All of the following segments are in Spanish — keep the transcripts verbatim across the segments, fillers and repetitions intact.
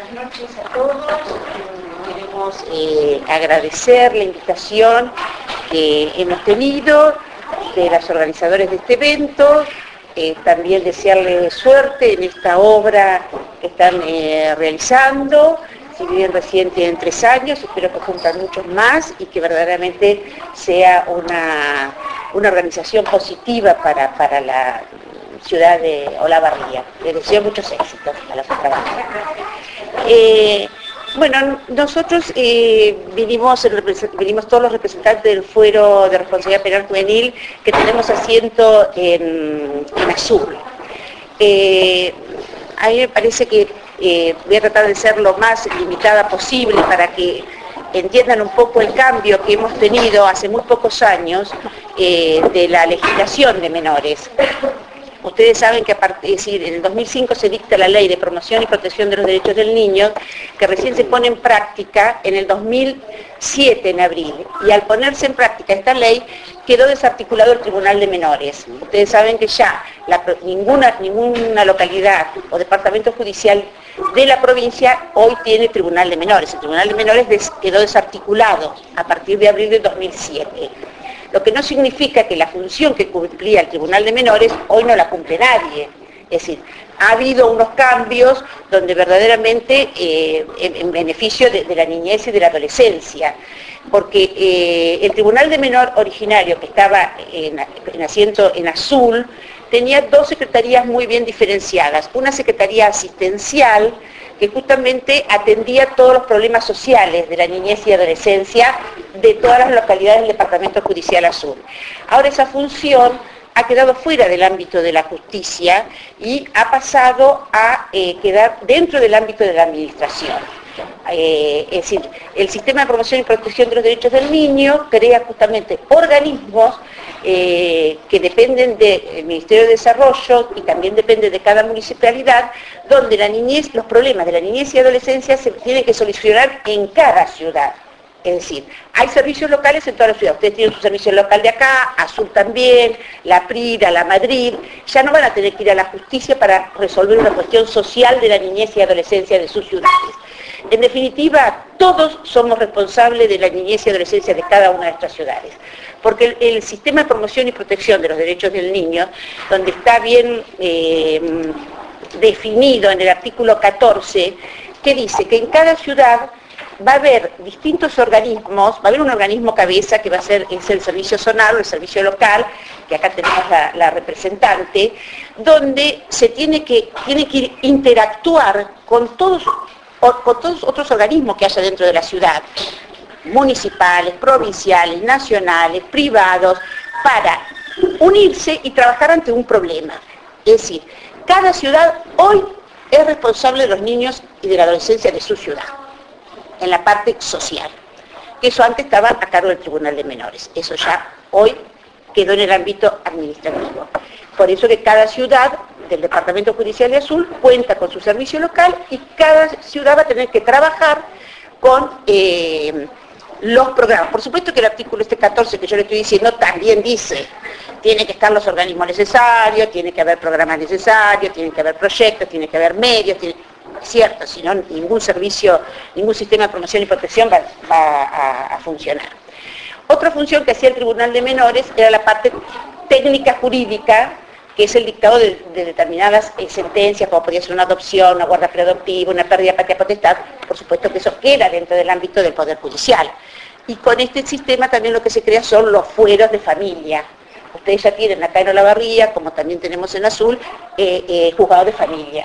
Buenas noches a todos. Queremos eh, agradecer la invitación que hemos tenido de los organizadores de este evento, eh, también desearles suerte en esta obra que están eh, realizando. Si bien recién tienen tres años, espero que cumplan muchos más y que verdaderamente sea una, una organización positiva para, para la ciudad de Olavarría. Les deseo muchos éxitos a los que trabajan. Eh, bueno, nosotros eh, vinimos, vinimos todos los representantes del Fuero de Responsabilidad Penal Juvenil que tenemos asiento en, en Azul. Eh, a mí me parece que eh, voy a tratar de ser lo más limitada posible para que entiendan un poco el cambio que hemos tenido hace muy pocos años eh, de la legislación de menores. Ustedes saben que a partir, es decir, en el dos mil cinco se dicta la Ley de Promoción y Protección de los Derechos del Niño, que recién se pone en práctica en el dos mil siete, en abril. Y al ponerse en práctica esta ley, quedó desarticulado el Tribunal de Menores. Ustedes saben que ya la, ninguna, ninguna localidad o departamento judicial de la provincia hoy tiene Tribunal de Menores. El Tribunal de Menores des, quedó desarticulado a partir de abril de dos mil siete. Lo que no significa que la función que cumplía el Tribunal de Menores hoy no la cumple nadie. Es decir, ha habido unos cambios donde verdaderamente eh, en, en beneficio de, de la niñez y de la adolescencia. Porque eh, el Tribunal de Menor originario, que estaba en, en asiento en Azul, tenía dos secretarías muy bien diferenciadas. Una secretaría asistencial, que justamente atendía todos los problemas sociales de la niñez y adolescencia de todas las localidades del Departamento Judicial Azul. Ahora esa función ha quedado fuera del ámbito de la justicia y ha pasado a eh, quedar dentro del ámbito de la administración. Eh, es decir, el Sistema de Promoción y Protección de los Derechos del Niño crea justamente organismos eh, que dependen del Ministerio de Desarrollo y también depende de cada municipalidad, donde la niñez, los problemas de la niñez y adolescencia se tienen que solucionar en cada ciudad. Es decir, hay servicios locales en toda la ciudad. Ustedes tienen su servicio local de acá, Azul también, la Prira, la Madrid. Ya no van a tener que ir a la justicia para resolver una cuestión social de la niñez y adolescencia de sus ciudades. En definitiva, todos somos responsables de la niñez y adolescencia de cada una de estas ciudades. Porque el, el sistema de promoción y protección de los derechos del niño, donde está bien eh, definido en el artículo catorce, que dice que en cada ciudad va a haber distintos organismos, va a haber un organismo cabeza que va a ser es el servicio zonal o el servicio local, que acá tenemos la, la representante, donde se tiene que, tiene que interactuar con todos, con todos otros organismos que haya dentro de la ciudad, municipales, provinciales, nacionales, privados, para unirse y trabajar ante un problema. Es decir, cada ciudad hoy es responsable de los niños y de la adolescencia de su ciudad, en la parte social, que eso antes estaba a cargo del Tribunal de Menores. Eso ya hoy quedó en el ámbito administrativo. Por eso que cada ciudad del Departamento Judicial de Azul cuenta con su servicio local y cada ciudad va a tener que trabajar con eh, los programas. Por supuesto que el artículo este catorce que yo le estoy diciendo también dice, tiene que estar los organismos necesarios, tiene que haber programas necesarios, tiene que haber proyectos, tiene que haber medios, tiene... cierto, si no ningún servicio, ningún sistema de promoción y protección va, va a, a funcionar. Otra función que hacía el Tribunal de Menores era la parte técnica jurídica, que es el dictado de, de determinadas eh, sentencias, como podría ser una adopción, una guarda preadoptiva, una pérdida de patria potestad. Por supuesto que eso queda dentro del ámbito del Poder Judicial. Y con este sistema también lo que se crea son los fueros de familia. Ustedes ya tienen acá en Olavarría, como también tenemos en Azul, eh, eh, juzgados de familia.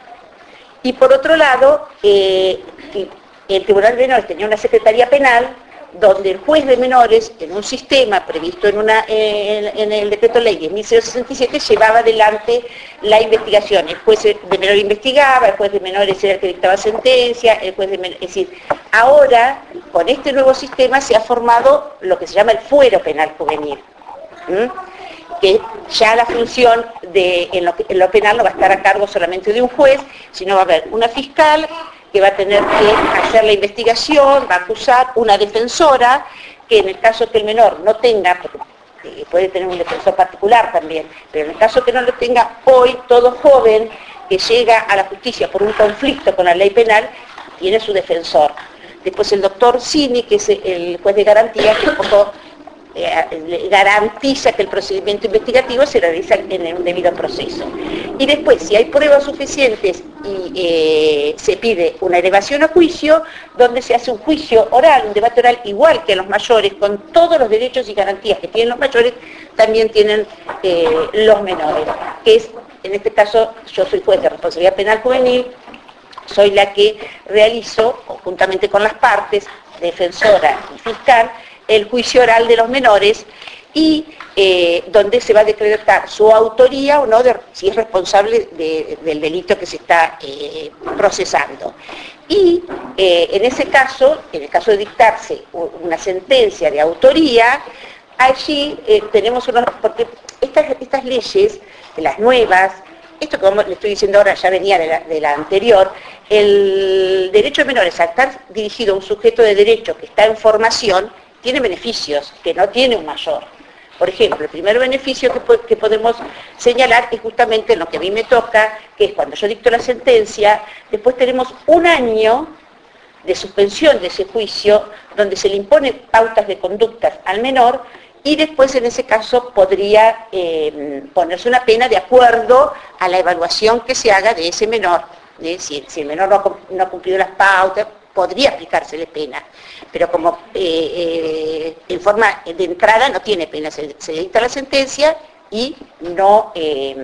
Y por otro lado, eh, el Tribunal de Menores tenía una secretaría penal donde el juez de menores, en un sistema previsto en, una, eh, en, en el decreto ley diez mil sesenta y siete, llevaba adelante la investigación. El juez de menores investigaba, el juez de menores era el que dictaba sentencia, el juez de menores... Es decir, ahora, con este nuevo sistema se ha formado lo que se llama el fuero penal juvenil. ¿Mm? Que ya la función de, en, lo, en lo penal no va a estar a cargo solamente de un juez, sino va a haber una fiscal que va a tener que hacer la investigación, va a acusar una defensora, que en el caso que el menor no tenga, eh, puede tener un defensor particular también, pero en el caso que no lo tenga, hoy todo joven que llega a la justicia por un conflicto con la ley penal, tiene su defensor. Después el doctor Cini, que es el juez de garantía, que un poco eh, garantiza que el procedimiento investigativo se realiza en un debido proceso. Y después, si hay pruebas suficientes y eh, se pide una elevación a juicio, donde se hace un juicio oral, un debate oral igual que los mayores, con todos los derechos y garantías que tienen los mayores, también tienen eh, los menores, que es, en este caso, yo soy juez de responsabilidad penal juvenil, soy la que realizo, juntamente con las partes, defensora y fiscal, el juicio oral de los menores y eh, donde se va a decretar su autoría o no, de, si es responsable de, del delito que se está eh, procesando. Y eh, en ese caso, en el caso de dictarse una sentencia de autoría, allí eh, tenemos unos, porque estas, estas leyes, las nuevas, esto que le estoy diciendo ahora ya venía de la, de la anterior, el derecho de menores, al estar dirigido a un sujeto de derecho que está en formación, tiene beneficios que no tiene un mayor. Por ejemplo, el primer beneficio que, po que podemos señalar es justamente lo que a mí me toca, que es cuando yo dicto la sentencia, después tenemos un año de suspensión de ese juicio, donde se le impone pautas de conductas al menor, y después en ese caso podría eh, ponerse una pena de acuerdo a la evaluación que se haga de ese menor. Es decir, si el menor no ha, no ha cumplido las pautas, podría aplicársele pena. Pero como eh, eh, en forma de entrada no tiene pena, se, se dicta la sentencia y no, eh,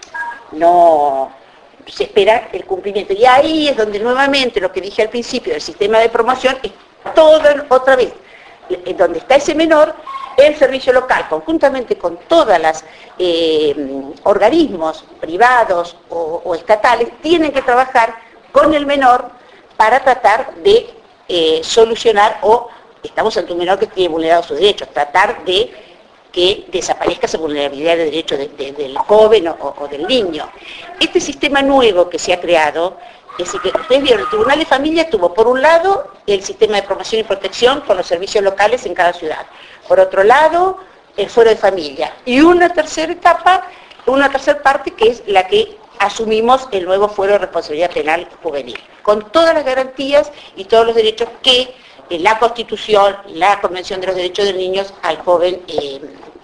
no se espera el cumplimiento. Y ahí es donde nuevamente lo que dije al principio del sistema de promoción es todo otra vez, en donde está ese menor, el servicio local, conjuntamente con todos los eh, organismos privados o, o estatales, tienen que trabajar con el menor para tratar de eh, solucionar, o estamos ante un menor que tiene vulnerados sus derechos, tratar de que desaparezca esa vulnerabilidad de derechos de, de, del joven o, o del niño. Este sistema nuevo que se ha creado, es decir, que ustedes vieron, el Tribunal de Familia tuvo por un lado el sistema de promoción y protección con los servicios locales en cada ciudad, por otro lado el fuero de familia, y una tercera etapa, una tercera parte que es la que asumimos el nuevo fuero de responsabilidad penal juvenil, con todas las garantías y todos los derechos que eh, la Constitución, la Convención de los Derechos de los Niños al joven eh,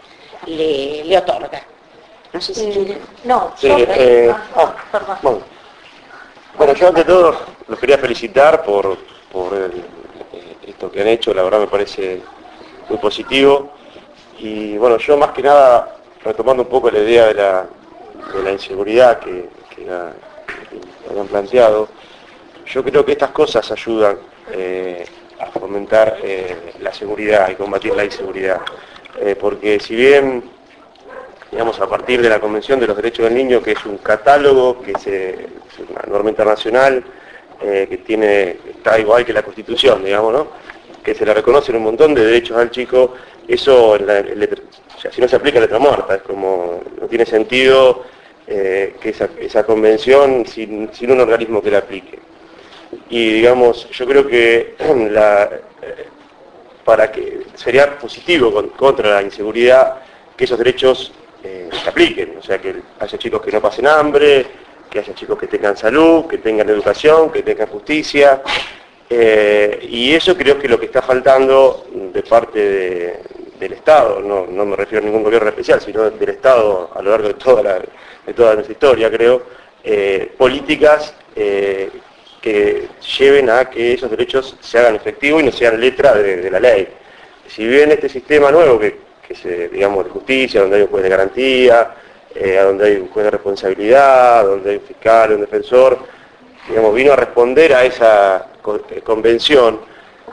le, le otorga. No sé si... Eh, no, sí, eh, ah, perdón. Bueno. bueno, yo ante todo los quería felicitar por, por el, eh, esto que han hecho, la verdad me parece muy positivo. Y bueno, yo más que nada, retomando un poco la idea de la, de la inseguridad que, que, la, que habían planteado, yo creo que estas cosas ayudan eh, a fomentar eh, la seguridad y combatir la inseguridad. Eh, porque si bien, digamos, a partir de la Convención de los Derechos del Niño, que es un catálogo, que se, es una norma internacional, eh, que tiene, está igual que la Constitución, digamos, ¿no?, que se le reconocen un montón de derechos al chico, eso, en la, en letra, o sea, si no se aplica letra muerta, es como, no tiene sentido eh, que esa, esa convención sin, sin un organismo que la aplique. Y digamos, yo creo que la, eh, para que sería positivo con, contra la inseguridad que esos derechos eh, se apliquen, o sea, que haya chicos que no pasen hambre, que haya chicos que tengan salud, que tengan educación, que tengan justicia. Eh, y eso creo que es lo que está faltando de parte de, del Estado, no, no me refiero a ningún gobierno especial, sino del Estado a lo largo de toda, la, de toda nuestra historia, creo, eh, políticas eh, que lleven a que esos derechos se hagan efectivos y no sean letra de, de la ley. Si bien este sistema nuevo, que, que se, digamos, de justicia, donde hay un juez de garantía, eh, donde hay un juez de responsabilidad, donde hay un fiscal, un defensor, digamos, vino a responder a esa convención,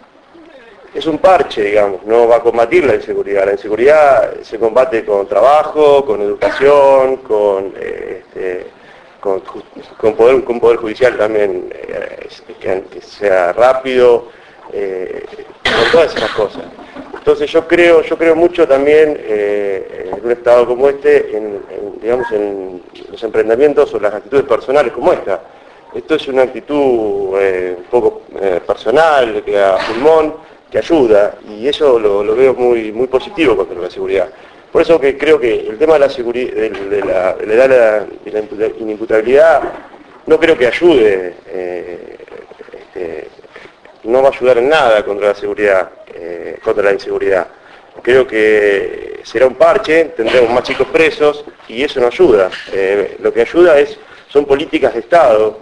es un parche, digamos, no va a combatir la inseguridad. La inseguridad se combate con trabajo, con educación, con, eh, este, con, con, poder, con poder judicial también eh, que, que sea rápido, eh, con todas esas cosas. Entonces yo creo, yo creo mucho también eh, en un estado como este, en, en, digamos, en los emprendimientos o las actitudes personales como esta. Esto es una actitud eh, un poco eh, personal, que a pulmón, que ayuda, y eso lo, lo veo muy, muy positivo contra la seguridad. Por eso que creo que el tema de la seguridad, de, de la, de la edad de la inimputabilidad, no creo que ayude eh, este, no va a ayudar en nada contra la seguridad, eh, contra la inseguridad. Creo que será un parche, tendremos más chicos presos y eso no ayuda. Eh, lo que ayuda es, son políticas de Estado,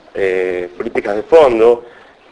eh, políticas de fondo,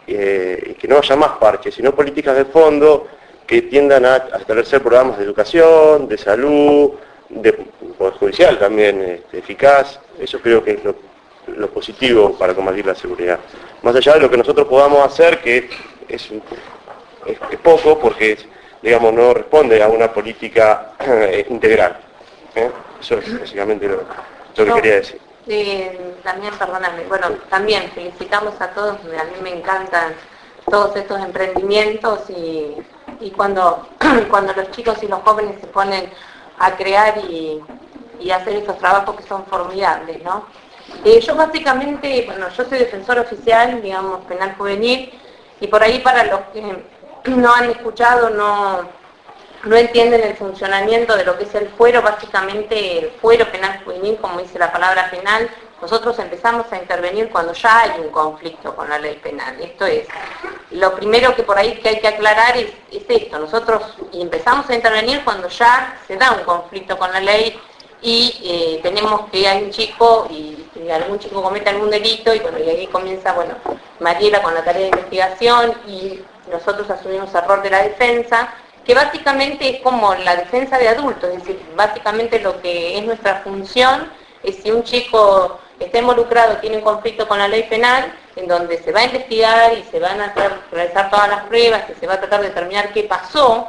eh, y que no haya más parches, sino políticas de fondo que tiendan a, a establecer programas de educación, de salud, de poder judicial también este, eficaz. Eso creo que es lo, lo positivo para combatir la seguridad. Más allá de lo que nosotros podamos hacer, que es, es, es poco, porque es, digamos, no responde a una política eh, integral. ¿eh? Eso es básicamente lo, lo que no, quería decir. Eh, también, perdóname, bueno, también felicitamos a todos, a mí me encantan todos estos emprendimientos y, y cuando, cuando los chicos y los jóvenes se ponen a crear y, y hacer estos trabajos que son formidables, ¿no? Eh, yo básicamente, bueno, yo soy defensor oficial, digamos, penal juvenil, y por ahí para los que no han escuchado, no, no entienden el funcionamiento de lo que es el fuero, básicamente el fuero penal juvenil, como dice la palabra penal, nosotros empezamos a intervenir cuando ya hay un conflicto con la ley penal. Esto es, lo primero que por ahí que hay que aclarar es, es esto, nosotros empezamos a intervenir cuando ya se da un conflicto con la ley y eh, tenemos que hay un chico y, y algún chico comete algún delito y bueno, y ahí comienza, bueno, Mariela con la tarea de investigación y nosotros asumimos el rol de la defensa, que básicamente es como la defensa de adultos, es decir, básicamente lo que es nuestra función es si un chico está involucrado, tiene un conflicto con la ley penal, en donde se va a investigar y se van a hacer, realizar todas las pruebas, que se va a tratar de determinar qué pasó,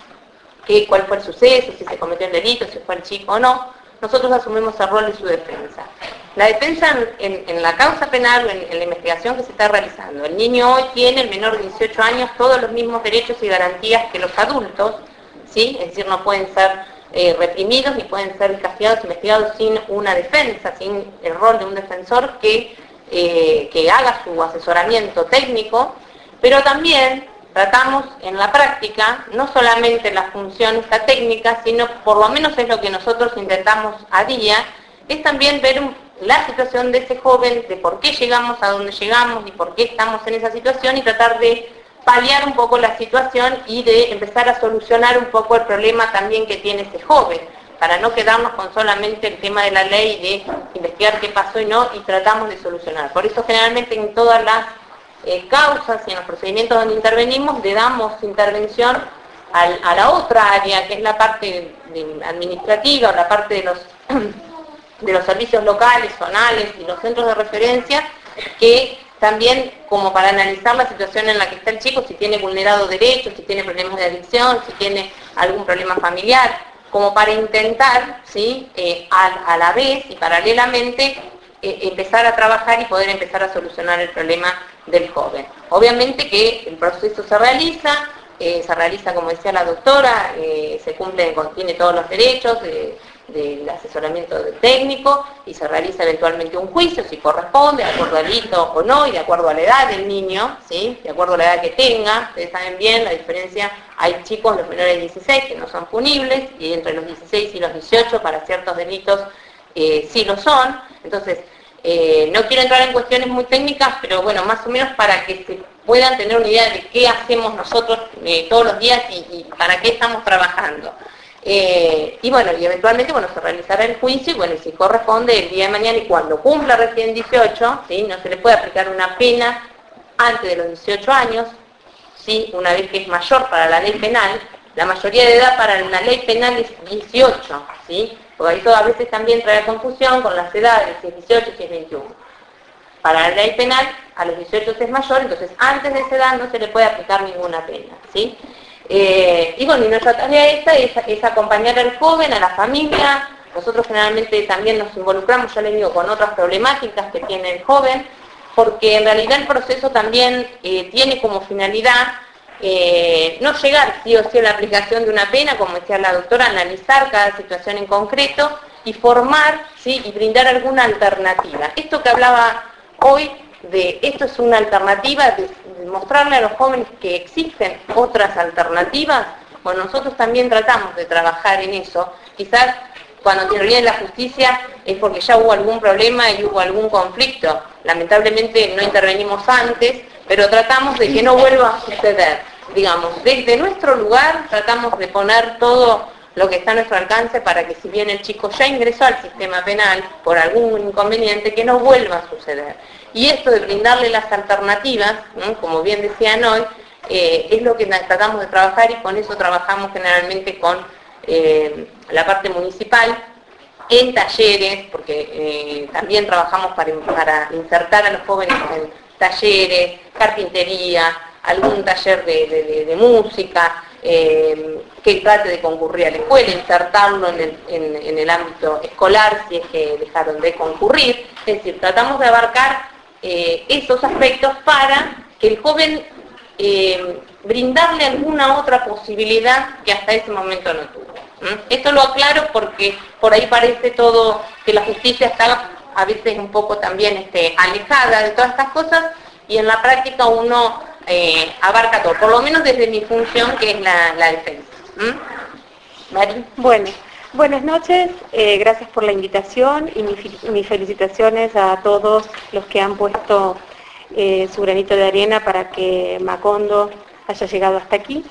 qué, cuál fue el suceso, si se cometió el delito, si fue el chico o no, nosotros asumimos el rol de su defensa. La defensa en, en la causa penal o en, en la investigación que se está realizando. El niño hoy tiene, el menor de dieciocho años, todos los mismos derechos y garantías que los adultos, ¿sí? Es decir, no pueden ser eh, reprimidos ni pueden ser castigados, investigados sin una defensa, sin el rol de un defensor que, eh, que haga su asesoramiento técnico, pero también tratamos en la práctica, no solamente la función esta técnica, sino por lo menos es lo que nosotros intentamos a día, es también ver un, la situación de ese joven, de por qué llegamos a donde llegamos y por qué estamos en esa situación y tratar de paliar un poco la situación y de empezar a solucionar un poco el problema también que tiene ese joven, para no quedarnos con solamente el tema de la ley, de investigar qué pasó y no, y tratamos de solucionar. Por eso generalmente en todas las eh, causas y en los procedimientos donde intervenimos, le damos intervención al, a la otra área, que es la parte de, administrativa, o la parte de los... de los servicios locales, zonales y los centros de referencia, que también como para analizar la situación en la que está el chico, si tiene vulnerado derechos, si tiene problemas de adicción, si tiene algún problema familiar, como para intentar, ¿sí? eh, a, a la vez y paralelamente eh, empezar a trabajar y poder empezar a solucionar el problema del joven. Obviamente que el proceso se realiza, eh, se realiza como decía la doctora, eh, se cumplen, tiene todos los derechos, eh, del asesoramiento técnico y se realiza eventualmente un juicio si corresponde, de acuerdo al delito o no y de acuerdo a la edad del niño, ¿sí? De acuerdo a la edad que tenga. Ustedes saben bien la diferencia, hay chicos, los menores de dieciséis que no son punibles y entre los dieciséis y los dieciocho para ciertos delitos eh, sí lo son. Entonces, eh, no quiero entrar en cuestiones muy técnicas, pero bueno, más o menos para que se puedan tener una idea de qué hacemos nosotros eh, todos los días y, y para qué estamos trabajando. Eh, y bueno, y eventualmente bueno, se realizará el juicio y bueno, si corresponde el día de mañana y cuando cumpla recién dieciocho, ¿sí? No se le puede aplicar una pena antes de los dieciocho años, ¿sí? Una vez que es mayor para la ley penal, la mayoría de edad para la ley penal es dieciocho, ¿sí? Porque ahí todo a veces también trae confusión con las edades, si es dieciocho, si es veintiuno. Para la ley penal, a los dieciocho se es mayor, entonces antes de esa edad no se le puede aplicar ninguna pena, ¿sí? Eh, y bueno, y nuestra tarea esta es, es acompañar al joven, a la familia. Nosotros generalmente también nos involucramos, ya les digo, con otras problemáticas que tiene el joven, porque en realidad el proceso también eh, tiene como finalidad eh, no llegar sí o sí a la aplicación de una pena, como decía la doctora, analizar cada situación en concreto y formar, ¿sí? Y brindar alguna alternativa. Esto que hablaba hoy de esto es una alternativa, de mostrarle a los jóvenes que existen otras alternativas, bueno, nosotros también tratamos de trabajar en eso. Quizás cuando interviene la justicia es porque ya hubo algún problema y hubo algún conflicto. Lamentablemente no intervenimos antes pero tratamos de que no vuelva a suceder. Digamos, desde nuestro lugar tratamos de poner todo lo que está a nuestro alcance para que si bien el chico ya ingresó al sistema penal por algún inconveniente, que no vuelva a suceder. Y esto de brindarle las alternativas, ¿no?, como bien decían hoy, eh, es lo que tratamos de trabajar, y con eso trabajamos generalmente con eh, la parte municipal, en talleres, porque eh, también trabajamos para, para insertar a los jóvenes en talleres, carpintería, algún taller de, de, de, de música, eh, que trate de concurrir a la escuela, insertarlo en el, en, en el ámbito escolar si es que dejaron de concurrir. Es decir, tratamos de abarcar eh, esos aspectos para que el joven eh, brindarle alguna otra posibilidad que hasta ese momento no tuvo. ¿Mm? Esto lo aclaro porque por ahí parece todo que la justicia está a veces un poco también este, alejada de todas estas cosas, y en la práctica uno eh, abarca todo, por lo menos desde mi función, que es la, la defensa. ¿Mm? ¿Mari? Bueno, buenas noches, eh, gracias por la invitación y mi, mis felicitaciones a todos los que han puesto eh, su granito de arena para que Macondo haya llegado hasta aquí.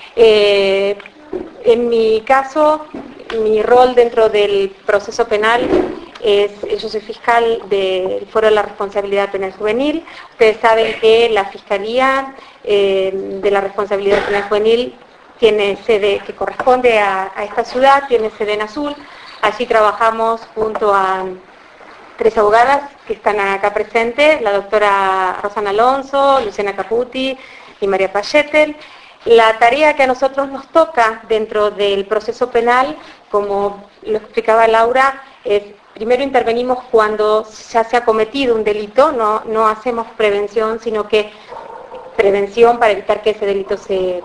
Eh, en mi caso, mi rol dentro del proceso penal es, yo soy fiscal del Foro de la Responsabilidad Penal Juvenil. Ustedes saben que la Fiscalía eh, de la Responsabilidad Penal Juvenil tiene sede que corresponde a, a esta ciudad, tiene sede en Azul. Allí trabajamos junto a tres abogadas que están acá presentes, la doctora Rosana Alonso, Luciana Caputi y María Payetel. La tarea que a nosotros nos toca dentro del proceso penal, como lo explicaba Laura, es primero intervenimos cuando ya se ha cometido un delito, no, no hacemos prevención, sino que prevención para evitar que ese delito se,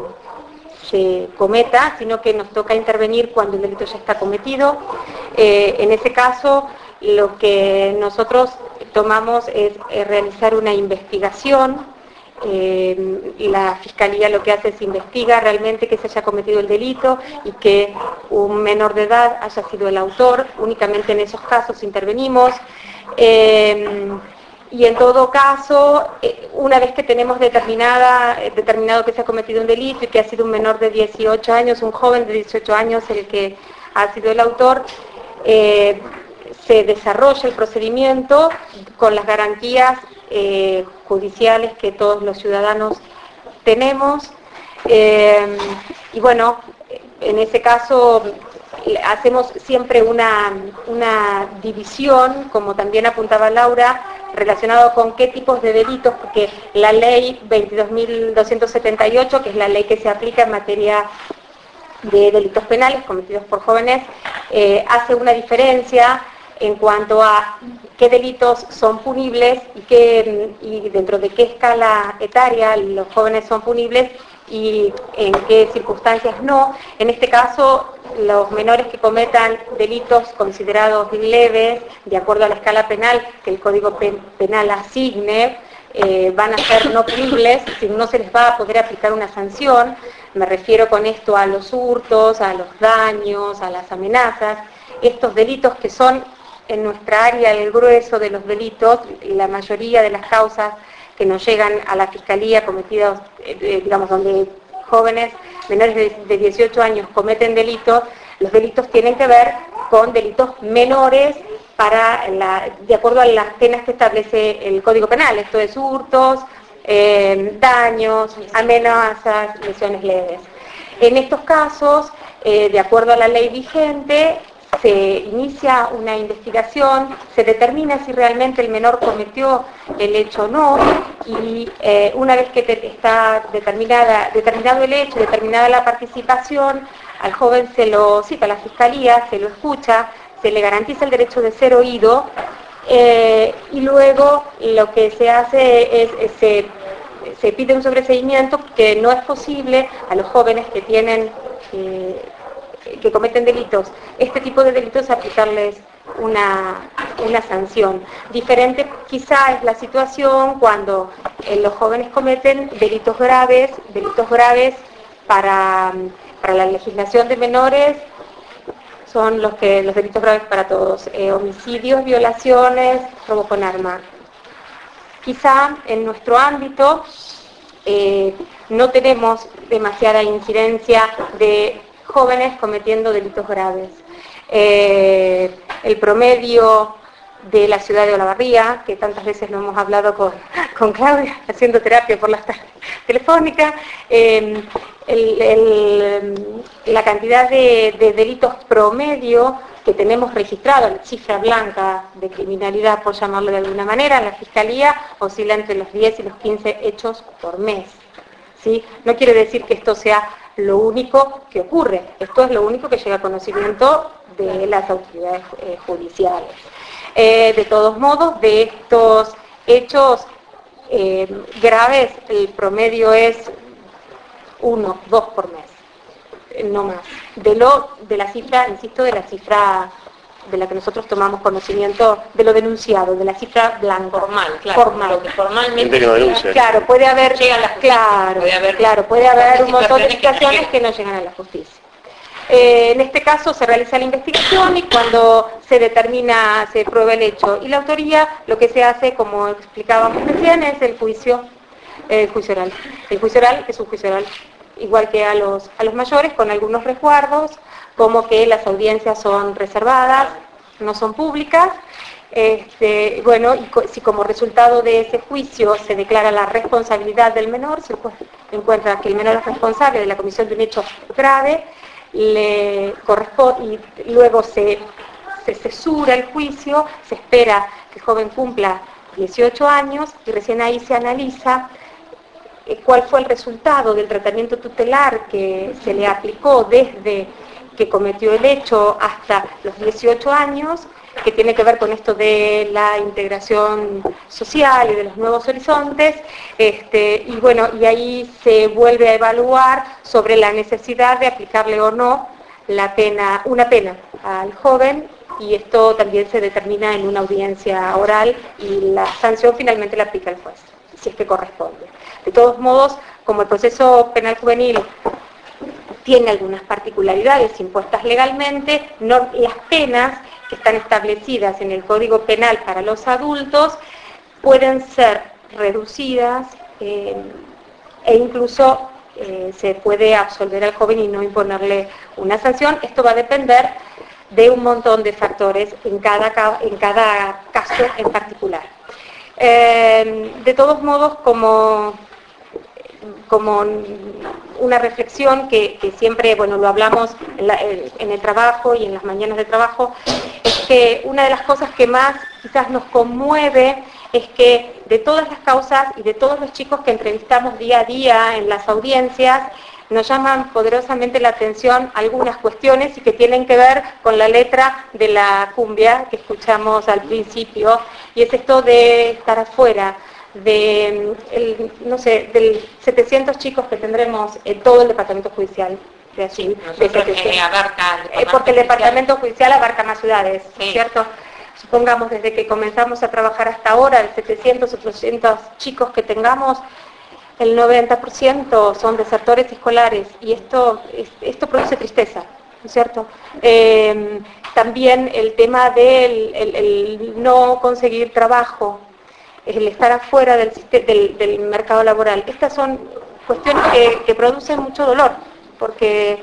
se cometa, sino que nos toca intervenir cuando el delito ya está cometido. Eh, en ese caso, lo que nosotros tomamos es, es realizar una investigación. Eh, la Fiscalía lo que hace es investiga realmente que se haya cometido el delito y que un menor de edad haya sido el autor. Únicamente en esos casos intervenimos. Eh, y en todo caso, eh, una vez que tenemos determinada, eh, determinado que se ha cometido un delito y que ha sido un menor de dieciocho años, un joven de dieciocho años el que ha sido el autor, eh, se desarrolla el procedimiento con las garantías eh, judiciales que todos los ciudadanos tenemos. Eh, y bueno, en ese caso hacemos siempre una, una división, como también apuntaba Laura, relacionado con qué tipos de delitos, porque la ley veintidós mil doscientos setenta y ocho, que es la ley que se aplica en materia de delitos penales cometidos por jóvenes, eh, hace una diferencia en cuanto a qué delitos son punibles y, qué, y dentro de qué escala etaria los jóvenes son punibles y en qué circunstancias no. En este caso, los menores que cometan delitos considerados leves, de acuerdo a la escala penal que el Código Penal asigne, eh, van a ser no punibles, si no se les va a poder aplicar una sanción. Me refiero con esto a los hurtos, a los daños, a las amenazas, estos delitos que son en nuestra área el grueso de los delitos, la mayoría de las causas que nos llegan a la Fiscalía cometidos, eh, digamos, donde jóvenes menores de, de dieciocho años cometen delitos, los delitos tienen que ver con delitos menores para la, de acuerdo a las penas que establece el Código Penal, esto es hurtos, eh, daños, amenazas, lesiones leves. En estos casos, eh, de acuerdo a la ley vigente, se inicia una investigación, se determina si realmente el menor cometió el hecho o no, y eh, una vez que te, está determinada, determinado el hecho, determinada la participación, al joven se lo cita a la Fiscalía, se lo escucha, se le garantiza el derecho de ser oído, eh, y luego lo que se hace es, es se, se pide un sobreseimiento, que no es posible a los jóvenes que tienen eh, que cometen delitos, este tipo de delitos, aplicarles una, una sanción. Diferente quizá es la situación cuando eh, los jóvenes cometen delitos graves, delitos graves para, para la legislación de menores, son los que los delitos graves para todos, eh, homicidios, violaciones, robo con arma. quizá en nuestro ámbito eh, no tenemos demasiada incidencia de jóvenes cometiendo delitos graves. Eh, el promedio de la ciudad de Olavarría, que tantas veces lo hemos hablado con, con Claudia, haciendo terapia por la telefónica, eh, el, el, la cantidad de, de delitos promedio que tenemos registrado, la cifra blanca de criminalidad, por llamarlo de alguna manera, en la Fiscalía oscila entre los diez y los quince hechos por mes. ¿Sí? No quiere decir que esto sea lo único que ocurre, esto es lo único que llega a conocimiento de las autoridades eh, judiciales. Eh, de todos modos, de estos hechos eh, graves, el promedio es uno, dos por mes, no más. De, lo, de la cifra, insisto, de la cifra de la que nosotros tomamos conocimiento, de lo denunciado, de la cifra blanca. Formal, claro. Formal. Lo que formalmente que no denuncia. Claro, puede haber, llega a la justicia, claro, puede haber, claro, puede haber un montón de situaciones que, que no llegan a la justicia. Eh, en este caso se realiza la investigación y cuando se determina, se prueba el hecho y la autoría, lo que se hace, como explicábamos recién, es el juicio, el juicio oral. El juicio oral es un juicio oral igual que a los, a los mayores, con algunos resguardos, como que las audiencias son reservadas, no son públicas. Este, bueno, y co si como resultado de ese juicio se declara la responsabilidad del menor, se encuentra que el menor es responsable de la comisión de un hecho grave, le corresponde, y luego se, se cesura el juicio, se espera que el joven cumpla dieciocho años y recién ahí se analiza eh, cuál fue el resultado del tratamiento tutelar que se le aplicó desde que cometió el hecho hasta los dieciocho años, que tiene que ver con esto de la integración social y de los nuevos horizontes, este, y bueno, y ahí se vuelve a evaluar sobre la necesidad de aplicarle o no la pena, una pena al joven, y esto también se determina en una audiencia oral y la sanción finalmente la aplica el juez, si es que corresponde. De todos modos, como el proceso penal juvenil tiene algunas particularidades impuestas legalmente, no, las penas que están establecidas en el Código Penal para los adultos pueden ser reducidas eh, e incluso eh, se puede absolver al joven y no imponerle una sanción. Esto va a depender de un montón de factores en cada, en cada caso en particular. Eh, de todos modos, como como una reflexión que, que siempre, bueno, lo hablamos en, la, en el trabajo y en las mañanas de trabajo, es que una de las cosas que más quizás nos conmueve es que de todas las causas y de todos los chicos que entrevistamos día a día en las audiencias, nos llaman poderosamente la atención algunas cuestiones y que tienen que ver con la letra de la cumbia que escuchamos al principio, y es esto de estar afuera, de, el, no sé, del setecientos chicos que tendremos en todo el departamento judicial de allí. Sí, de eh, abarca el eh, porque el departamento judicial abarca más ciudades, sí. ¿Cierto? Supongamos desde que comenzamos a trabajar hasta ahora, de setecientos, ochocientos chicos que tengamos, el noventa por ciento son desertores escolares, y esto, esto produce tristeza, ¿no es cierto? Eh, también el tema del el, el no conseguir trabajo, el estar afuera del, del, del mercado laboral. Estas son cuestiones que, que producen mucho dolor, porque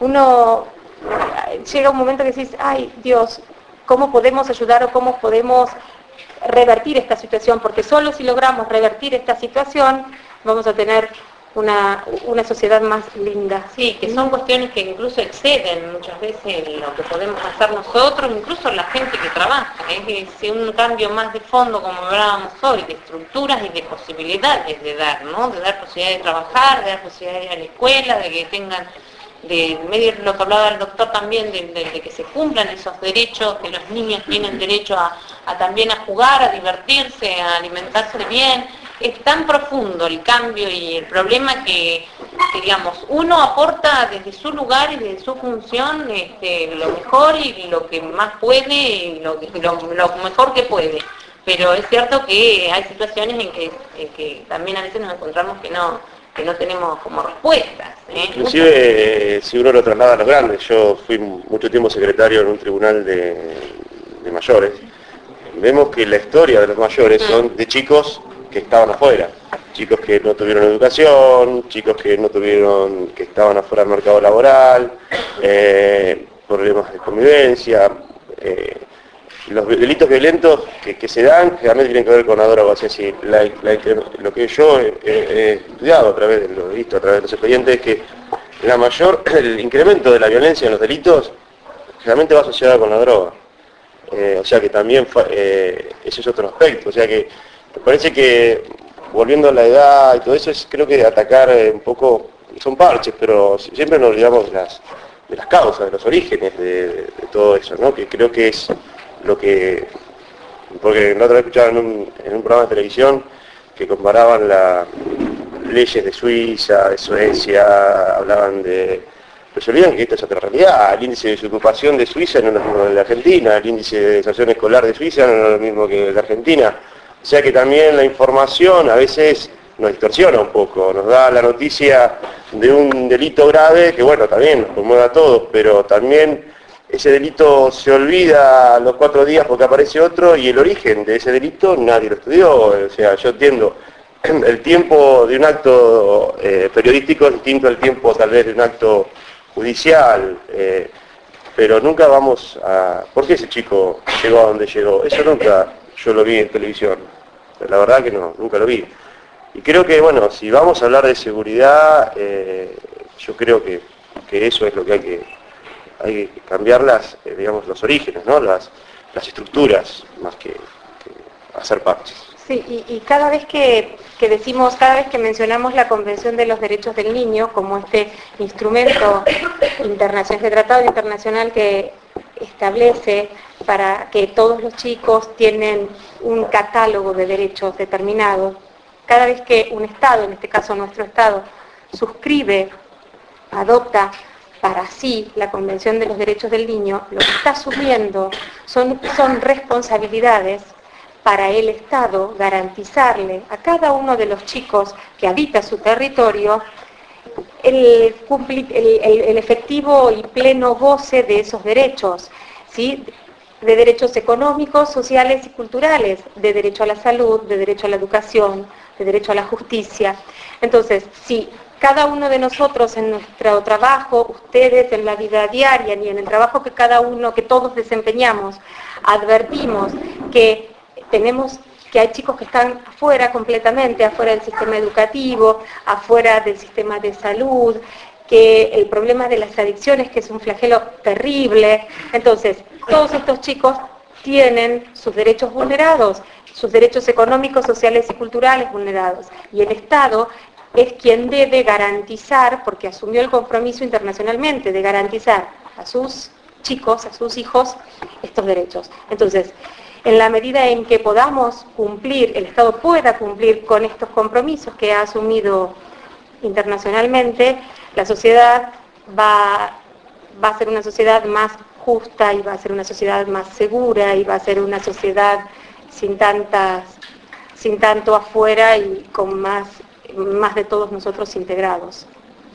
uno llega un momento que dices, ay Dios, ¿cómo podemos ayudar o cómo podemos revertir esta situación? Porque solo si logramos revertir esta situación vamos a tener una, una sociedad más linda. Sí, que son cuestiones que incluso exceden muchas veces lo que podemos hacer nosotros, incluso la gente que trabaja. Es ¿eh? un cambio más de fondo, como hablábamos hoy, de estructuras y de posibilidades de dar, ¿no? De dar posibilidades de trabajar, de dar posibilidades de ir a la escuela, de que tengan, de medio lo que hablaba el doctor también, de, de, de que se cumplan esos derechos, que los niños tienen derecho a, a también a jugar, a divertirse, a alimentarse bien. Es tan profundo el cambio y el problema que, que digamos, uno aporta desde su lugar y desde su función este, lo mejor y lo que más puede y lo, lo, lo mejor que puede. Pero es cierto que hay situaciones en que, en que también a veces nos encontramos que no, que no tenemos como respuestas. ¿eh? Inclusive, eh, si uno lo traslada a los grandes, yo fui mucho tiempo secretario en un tribunal de, de mayores, vemos que la historia de los mayores son de chicos que estaban afuera, chicos que no tuvieron educación, chicos que no tuvieron, que estaban afuera del mercado laboral, eh, problemas de convivencia, eh, los delitos violentos que, que se dan generalmente tienen que ver con la droga, o sea, si la, la, lo que yo he, he estudiado a través de lo visto, a través de los expedientes, es que la mayor, el incremento de la violencia en los delitos generalmente va asociada con la droga. Eh, o sea que también eh, ese es otro aspecto, o sea que me parece que volviendo a la edad y todo eso, es creo que atacar eh, un poco, son parches, pero siempre nos olvidamos de las, de las causas, de los orígenes de, de, de todo eso, ¿no? Que creo que es lo que, porque la otra vez escuchaba en un, en un programa de televisión que comparaban las leyes de Suiza, de Suecia, hablaban de... Pero se olvidan que esta es otra realidad, el índice de desocupación de Suiza no es lo mismo que el de Argentina, el índice de deserción escolar de Suiza no es lo mismo que el de Argentina, o sea que también la información a veces nos distorsiona un poco, nos da la noticia de un delito grave que bueno, también nos conmueve a todos, pero también ese delito se olvida a los cuatro días porque aparece otro y el origen de ese delito nadie lo estudió. O sea, yo entiendo, el tiempo de un acto eh, periodístico es distinto al tiempo tal vez de un acto judicial, eh, pero nunca vamos a... ¿Por qué ese chico llegó a donde llegó? Eso nunca yo lo vi en televisión, la verdad que no, nunca lo vi. Y creo que, bueno, si vamos a hablar de seguridad, eh, yo creo que, que eso es lo que hay que... hay que cambiar las, eh, digamos, los orígenes, ¿no? Las, las estructuras, más que, que hacer parches. Sí, y, y cada vez que, que decimos, cada vez que mencionamos la Convención de los Derechos del Niño como este instrumento internacional, este tratado internacional que establece para que todos los chicos tienen un catálogo de derechos determinados, cada vez que un Estado, en este caso nuestro Estado, suscribe, adopta para sí la Convención de los Derechos del Niño, lo que está asumiendo son, son responsabilidades para el Estado garantizarle a cada uno de los chicos que habita su territorio el, el, el, el efectivo y pleno goce de esos derechos, ¿sí? De derechos económicos, sociales y culturales, de derecho a la salud, de derecho a la educación, de derecho a la justicia. Entonces, si cada uno de nosotros en nuestro trabajo, ustedes en la vida diaria y en el trabajo que cada uno, que todos desempeñamos, advertimos que tenemos, que hay chicos que están afuera completamente, afuera del sistema educativo, afuera del sistema de salud, que el problema de las adicciones, que es un flagelo terrible. Entonces, todos estos chicos tienen sus derechos vulnerados, sus derechos económicos, sociales y culturales vulnerados. Y el Estado es quien debe garantizar, porque asumió el compromiso internacionalmente de garantizar a sus chicos, a sus hijos, estos derechos. Entonces, en la medida en que podamos cumplir, el Estado pueda cumplir con estos compromisos que ha asumido internacionalmente, la sociedad va, va a ser una sociedad más justa y va a ser una sociedad más segura y va a ser una sociedad sin tantas, sin tanto afuera y con más, más de todos nosotros integrados.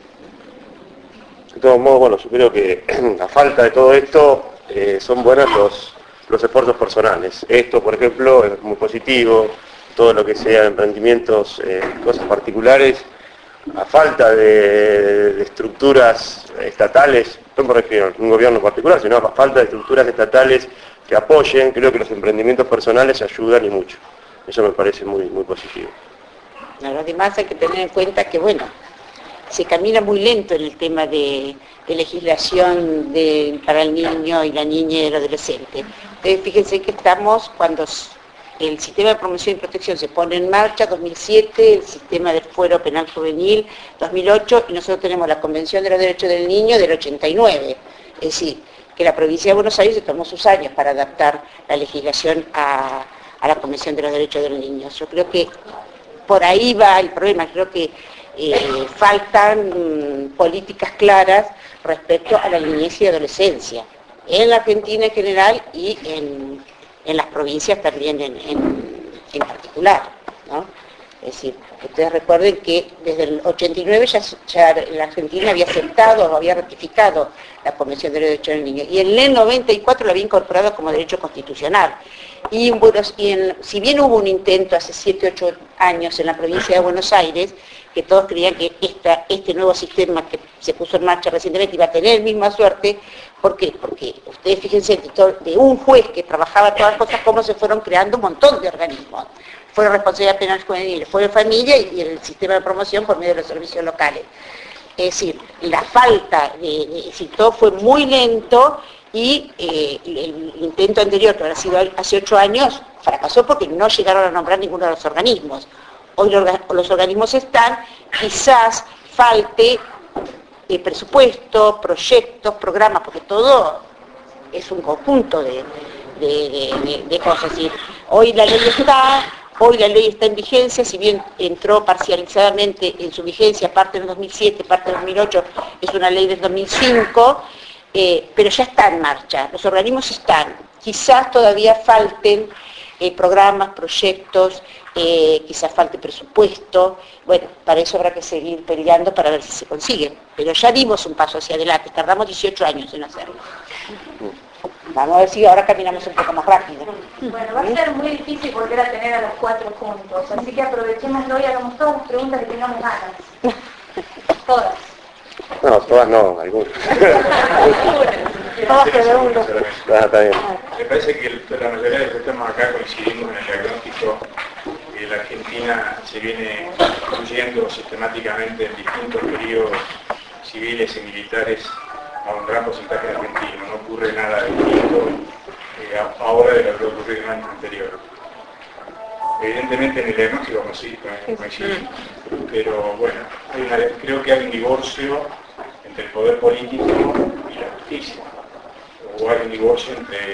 De todos modos, bueno, yo creo que a falta de todo esto eh, son buenos los, los esfuerzos personales. Esto, por ejemplo, es muy positivo, todo lo que sea emprendimientos, eh, cosas particulares, a falta de, de estructuras estatales, no me refiero a un gobierno particular, sino a falta de estructuras estatales que apoyen, creo que los emprendimientos personales ayudan y mucho. Eso me parece muy, muy positivo. Además hay que tener en cuenta que, bueno, se camina muy lento en el tema de, de legislación de, para el niño y la niña y el adolescente. Entonces, fíjense que estamos cuando el sistema de promoción y protección se pone en marcha, dos mil siete, el sistema del fuero penal juvenil, dos mil ocho, y nosotros tenemos la Convención de los Derechos del Niño del ochenta y nueve. Es decir, que la provincia de Buenos Aires se tomó sus años para adaptar la legislación a, a la Convención de los Derechos del Niño. Yo creo que por ahí va el problema, creo que eh, faltan mm, políticas claras respecto a la niñez y adolescencia, en la Argentina en general y en, en las provincias también en, en, en particular, ¿no? Es decir, ustedes recuerden que desde el ochenta y nueve ya, ya la Argentina había aceptado o había ratificado la Convención de los Derechos del Niño y en el noventa y cuatro la había incorporado como derecho constitucional. y, en Buenos, y en, si bien hubo un intento hace siete, ocho años en la provincia de Buenos Aires, que todos creían que esta, este nuevo sistema que se puso en marcha recientemente iba a tener misma suerte. ¿Por qué? Porque ustedes fíjense de, todo, de un juez que trabajaba todas las cosas, cómo se fueron creando un montón de organismos. Fue responsabilidad penal juvenil, fue de familia y, y el sistema de promoción por medio de los servicios locales. Es decir, la falta de, de es decir, todo fue muy lento y eh, el, el intento anterior, que habrá sido hace ocho años, fracasó porque no llegaron a nombrar ninguno de los organismos. Hoy los, los organismos están, quizás falte eh, presupuesto, proyectos, programas, porque todo es un conjunto de, de, de, de, de cosas. Es decir, hoy la ley está, hoy la ley está en vigencia, si bien entró parcializadamente en su vigencia, parte del dos mil siete, parte del dos mil ocho, es una ley del dos mil cinco, eh, pero ya está en marcha, los organismos están. Quizás todavía falten eh, programas, proyectos, eh, quizás falte presupuesto. Bueno, para eso habrá que seguir peleando para ver si se consigue. Pero ya dimos un paso hacia adelante, tardamos dieciocho años en hacerlo. Vamos a ver si ahora caminamos un poco más rápido. Bueno, va a ser muy difícil volver a tener a los cuatro juntos, así que aprovechémoslo y hagamos todas las preguntas que tengamos ganas. Todas. No, todas no, algunas. Todas que de uno. Ah, está bien. Me parece que el- la mayoría de los que estamos acá coincidimos en el diagnóstico que la Argentina se viene construyendo sistemáticamente en distintos periodos civiles y militares a un gran porcentaje argentino. No ocurre nada distinto eh, a- ahora de lo que ocurrió en el año anterior. Evidentemente en el diagnóstico coinci- coincidimos, pero bueno, hay una- creo que hay un divorcio entre el poder político y la justicia, o hay un divorcio entre el,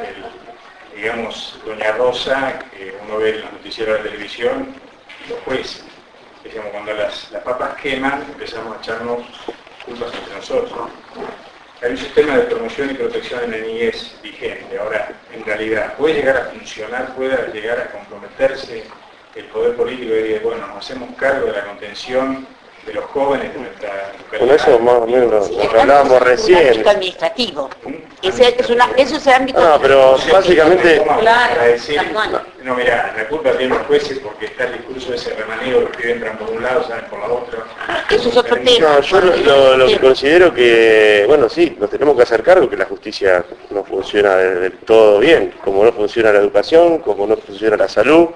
el, digamos, Doña Rosa, que uno ve en los noticieros de la televisión, y los jueces. Decíamos, cuando las, las papas queman, empezamos a echarnos culpas entre nosotros. Hay un sistema de promoción y protección en la niñez vigente. Ahora, en realidad, puede llegar a funcionar, puede llegar a comprometerse el poder político y decir, bueno, nos hacemos cargo de la contención de los jóvenes de nuestra localidad. Bueno, eso más o menos lo que hablábamos Es un recién. ámbito administrativo. Ese es una, eso es el ámbito No, pero básicamente... Claro, Para decir, tal cual. no, mira, la culpa tienen los jueces porque está el discurso de ese remaneo, los que entran por un lado, salen por la otra. Eso es otro tema. No, yo lo, lo- lo que considero que, bueno, sí, nos tenemos que hacer cargo que la justicia no funciona del del todo bien, como no funciona la educación, como no funciona la salud.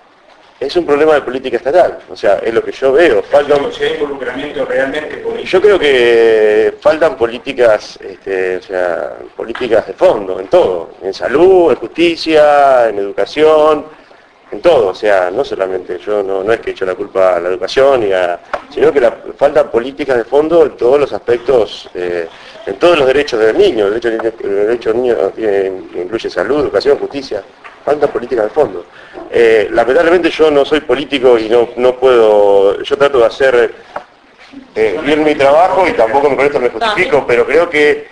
Es un problema de política estatal, o sea, es lo que yo veo. Faltan, Si hay involucramiento realmente político. yo creo que faltan políticas, este, o sea, políticas de fondo, en todo, en salud, en justicia, en educación, en todo, o sea, no solamente, yo no, no es que echo la culpa a la educación, y a, sino que la, faltan políticas de fondo en todos los aspectos, eh, en todos los derechos del niño. El derecho, el derecho del niño tiene- incluye salud, educación, justicia, faltan políticas de fondo. Eh, lamentablemente yo no soy político y no, no puedo, yo trato de hacer eh, bien mi trabajo y tampoco con esto me justifico, pero creo que,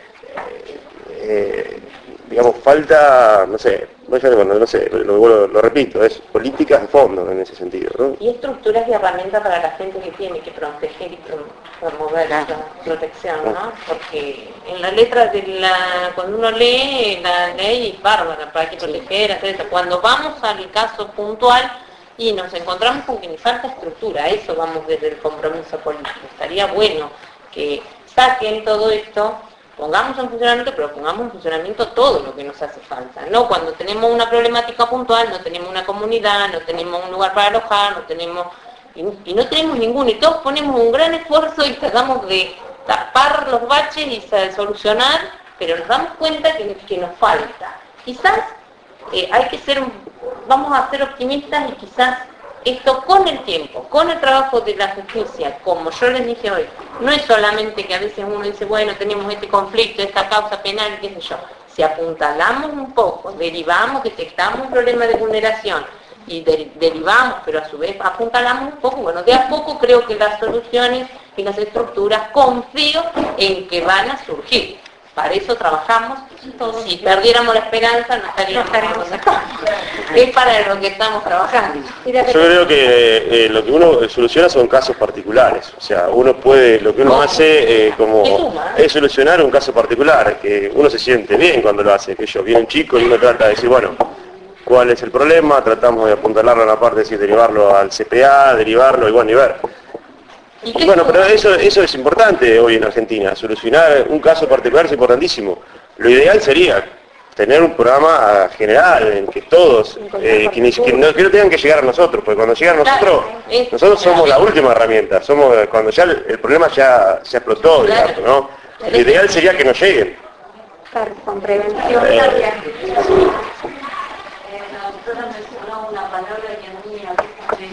eh, digamos, falta, no sé, no, ya, bueno, no sé, lo, lo- lo repito, es políticas de fondo en ese sentido, ¿no? Y estructuras y herramientas para la gente que tiene que proteger y pro- promover esa protección, ¿no? Porque en la letra de la, cuando uno lee la ley es bárbara, para que proteger, hacer eso. Cuando vamos al caso puntual y nos encontramos con que ni falta estructura, a eso vamos desde el compromiso político. Estaría bueno que saquen todo esto, pongamos en funcionamiento, pero pongamos en funcionamiento todo lo que nos hace falta. No cuando tenemos una problemática puntual, no tenemos una comunidad, no tenemos un lugar para alojar, no tenemos y, y no tenemos ninguno, y todos ponemos un gran esfuerzo y tratamos de tapar los baches y sa- solucionar, pero nos damos cuenta que, que nos falta. Quizás eh, hay que ser, un- vamos a ser optimistas y quizás esto con el tiempo, con el trabajo de la justicia, como yo les dije hoy, no es solamente que a veces uno dice, bueno, tenemos este conflicto, esta causa penal, qué sé yo. Si apuntalamos un poco, derivamos, detectamos un problema de vulneración y de- derivamos, pero a su vez apuntalamos un poco, bueno, de a poco creo que las soluciones y las estructuras confío en que van a surgir. Para eso trabajamos. Si perdiéramos la esperanza, no estaríamos acá. Es para lo que estamos trabajando. Yo creo que eh, lo que uno soluciona son casos particulares, o sea, uno puede, lo que uno hace eh, como Es suma, ¿eh? es solucionar un caso particular, que uno se siente bien cuando lo hace, que yo, viene un chico y uno trata de decir, bueno, cuál es el problema, tratamos de apuntalarlo en la parte de decir, derivarlo al C P A, derivarlo y bueno, y ver. Y bueno, pero eso, eso es importante hoy en Argentina, solucionar un caso particular es importantísimo. Lo ideal sería tener un programa general en que todos, eh, que, ni, que, no, que no tengan que llegar a nosotros, porque cuando llegan a nosotros, nosotros somos la última herramienta, somos cuando ya el, el problema ya se explotó, digamos, ¿no? Lo ideal sería que no lleguen. Con prevención. Eh, La doctora mencionó una palabra que a mí a veces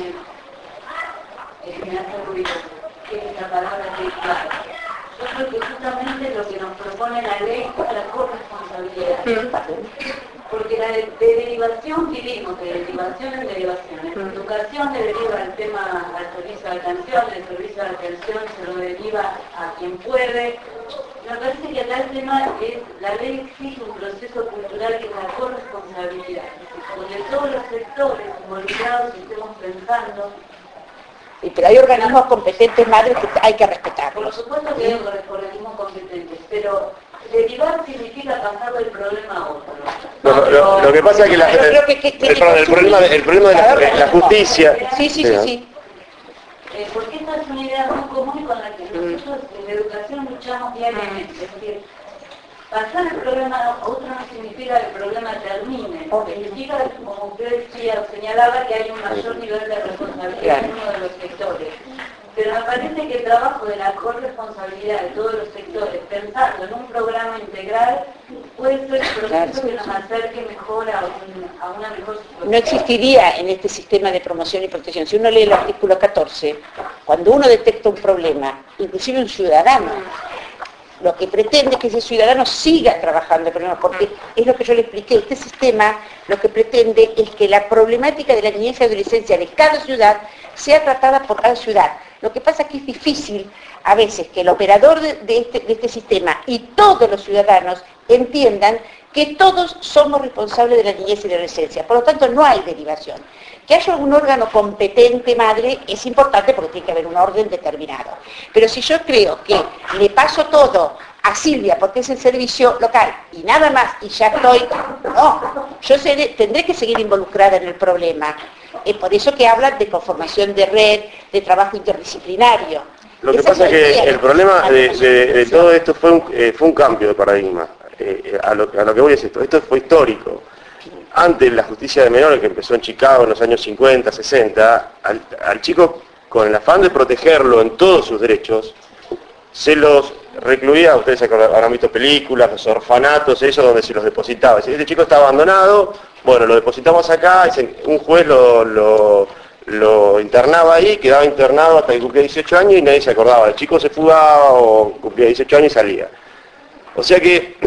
me, me hace ruido, que es la palabra derivar. Yo creo que justamente lo que nos propone la ley es la corresponsabilidad. Porque la de, de derivación vivimos, de derivación en derivación. En educación le deriva el tema al servicio de atención, el servicio de atención se lo deriva a quien puede. Me parece que acá el tema es, la ley exige un proceso cultural que es la corresponsabilidad, donde todos los sectores involucrados estemos pensando. Sí, pero hay organismos competentes, madres, que hay que respetarlos. Por supuesto que hay organismos competentes, pero derivar significa pasar del problema a otro. No, lo, lo que pasa es que, la, el, que, que, que, el, el, problema, el problema de la, la justicia... Sí, sí, sí, sí. Eh, porque esta es una idea muy común con la que nosotros en la educación luchamos diariamente. Es decir, pasar el problema a otro no significa que el problema termine. Significa, como usted decía, señalaba, que hay un mayor nivel de responsabilidad en uno de los sectores. Pero me parece que el trabajo de la corresponsabilidad de todos los sectores, pensando en un programa integral, puede ser el proceso que nos acerque mejor a, un, a una mejor situación. No existiría en este sistema de promoción y protección. Si uno lee el artículo catorce, cuando uno detecta un problema, inclusive un ciudadano, lo que pretende es que ese ciudadano siga trabajando el problema, porque es lo que yo le expliqué, este sistema lo que pretende es que la problemática de la niñez y adolescencia de cada ciudad sea tratada por cada ciudad. Lo que pasa es que es difícil a veces que el operador de, de, este, de este sistema y todos los ciudadanos entiendan que todos somos responsables de la niñez y de la adolescencia. Por lo tanto, no hay derivación. Que haya un órgano competente, madre, es importante porque tiene que haber un orden determinado. Pero si yo creo que le paso todo a Silvia porque es el servicio local y nada más y ya estoy, no, yo seré, tendré que seguir involucrada en el problema. Es por eso que hablan de conformación de red, de trabajo interdisciplinario. Lo que Esa pasa es que el problema de, de, de todo esto fue un, eh, fue un cambio de paradigma. Eh, a, lo, a lo que voy es esto, esto fue histórico. Antes la justicia de menores, que empezó en Chicago en los años cincuenta, sesenta, al, al chico con el afán de protegerlo en todos sus derechos, se los recluía, ustedes habrán visto películas, los orfanatos, eso donde se los depositaba. Si este chico está abandonado, bueno, lo depositamos acá, un juez lo, lo, lo internaba ahí, quedaba internado hasta que cumplía dieciocho años y nadie se acordaba. El chico se fugaba o cumplía dieciocho años y salía. O sea que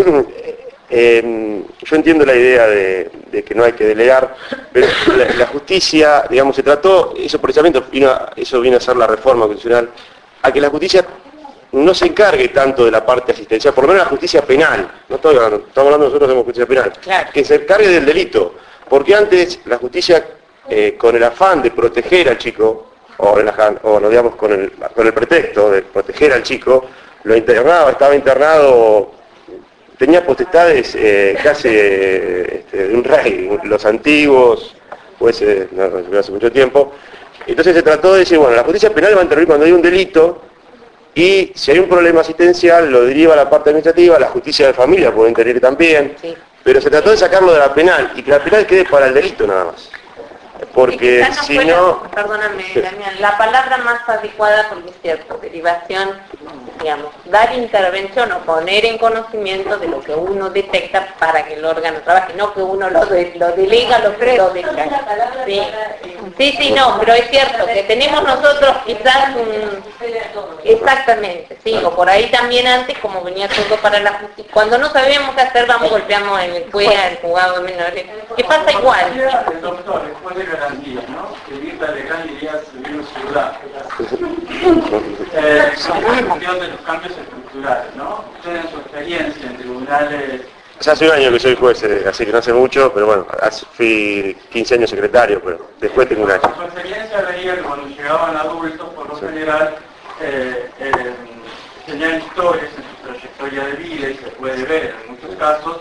eh, yo entiendo la idea de, de que no hay que delegar, pero la, la justicia, digamos, se trató, eso precisamente vino a, eso vino a ser la reforma constitucional, a que la justicia no se encargue tanto de la parte asistencial, por lo menos la justicia penal, no estoy hablando, estamos hablando nosotros de justicia penal, claro, que se encargue del delito, porque antes la justicia, eh, con el afán de proteger al chico, o, el, o digamos con el, con el pretexto de proteger al chico, lo internaba, estaba internado, tenía potestades eh, casi eh, este, de un rey, los antiguos, pues eh, no, hace mucho tiempo. Entonces se trató de decir, bueno, la justicia penal va a intervenir cuando hay un delito, y si hay un problema asistencial lo deriva a la parte administrativa, la justicia de familia puede intervenir también, sí, pero se trató de sacarlo de la penal, y que la penal quede para el delito nada más. Porque no si fuera, no... Perdóname, Damián, la palabra más adecuada, porque es cierto, derivación, digamos, dar intervención o poner en conocimiento de lo que uno detecta para que el órgano trabaje, no que uno lo, de, lo delega, lo, lo deja. Sí. sí, sí, no, pero es cierto que tenemos nosotros quizás un... Exactamente, sí, o por ahí también antes, como venía todo para la justicia, cuando no sabíamos qué hacer, vamos, golpeamos en el cuello, el juzgado de menores, que pasa igual. Garantías, ¿no? Que evita legal iría servir ciudad. Eh, son muy confiados de los cambios estructurales, ¿no? Ustedes en su experiencia en tribunales... O sea, hace un año que soy juez, eh, así que no hace mucho, pero bueno, hace, fui quince años secretario, pero después tengo un año. En su experiencia veía que cuando llegaban adultos, por lo sí. general, eh, eh, tenían historias en su trayectoria de vida, y se puede ver en muchos casos,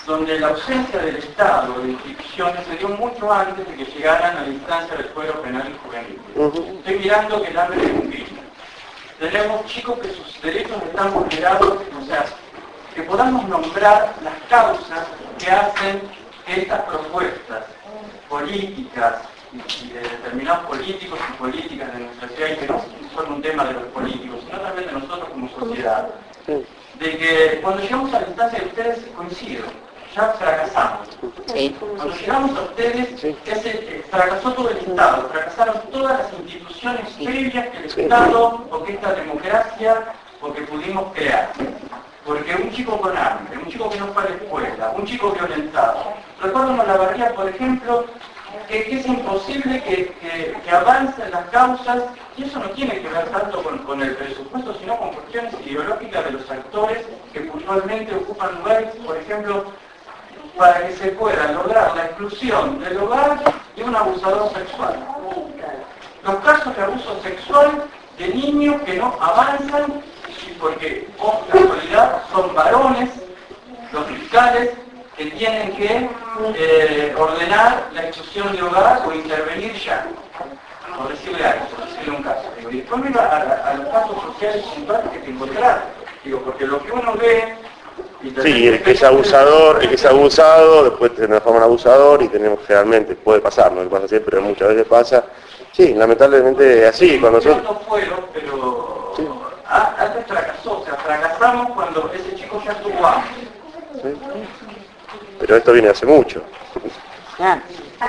donde la ausencia del Estado, de instituciones, se dio mucho antes de que llegaran a la instancia del fuero penal y juvenil. Uh-huh. Estoy mirando que el hambre es un crimen. Tenemos chicos que sus derechos están vulnerados, o sea, que podamos nombrar las causas que hacen que estas propuestas políticas y de determinados políticos y políticas de nuestra ciudad, y que no son un tema de los políticos, sino también de nosotros como sociedad, de que cuando llegamos a la instancia de ustedes coincido, ya fracasamos. Sí. Cuando llegamos a ustedes, sí. ese, fracasó todo el Estado, fracasaron todas las instituciones previas que el sí. Estado o que esta democracia o que pudimos crear. Porque un chico con hambre, un chico que no fue a la escuela, un chico violentado. Recuerdo en Olavarría, por ejemplo, que, que es imposible que, que, que avancen las causas, y eso no tiene que ver tanto con, con el presupuesto, sino con cuestiones ideológicas de los actores que puntualmente ocupan lugares, por ejemplo, para que se pueda lograr la exclusión del hogar de un abusador sexual. Los casos de abuso sexual de niños que no avanzan, porque por casualidad son varones, los fiscales, que tienen que eh, ordenar la exclusión de hogar o intervenir ya, por decirle algo, por decirle un caso. Digo, y después mira a, a, a los casos sociales puntuales que te encontrás. Digo, porque lo que uno ve... Sí, el que es abusador, el que es abusado, después te transforma en abusador y tenemos generalmente, puede pasar, no pasa siempre, pero muchas veces pasa. Sí, lamentablemente así, cuando son... No fueron, pero sí. Antes fracasó, o sea, fracasamos cuando ese chico ya estuvo antes. Sí. Pero esto viene hace mucho. Ah.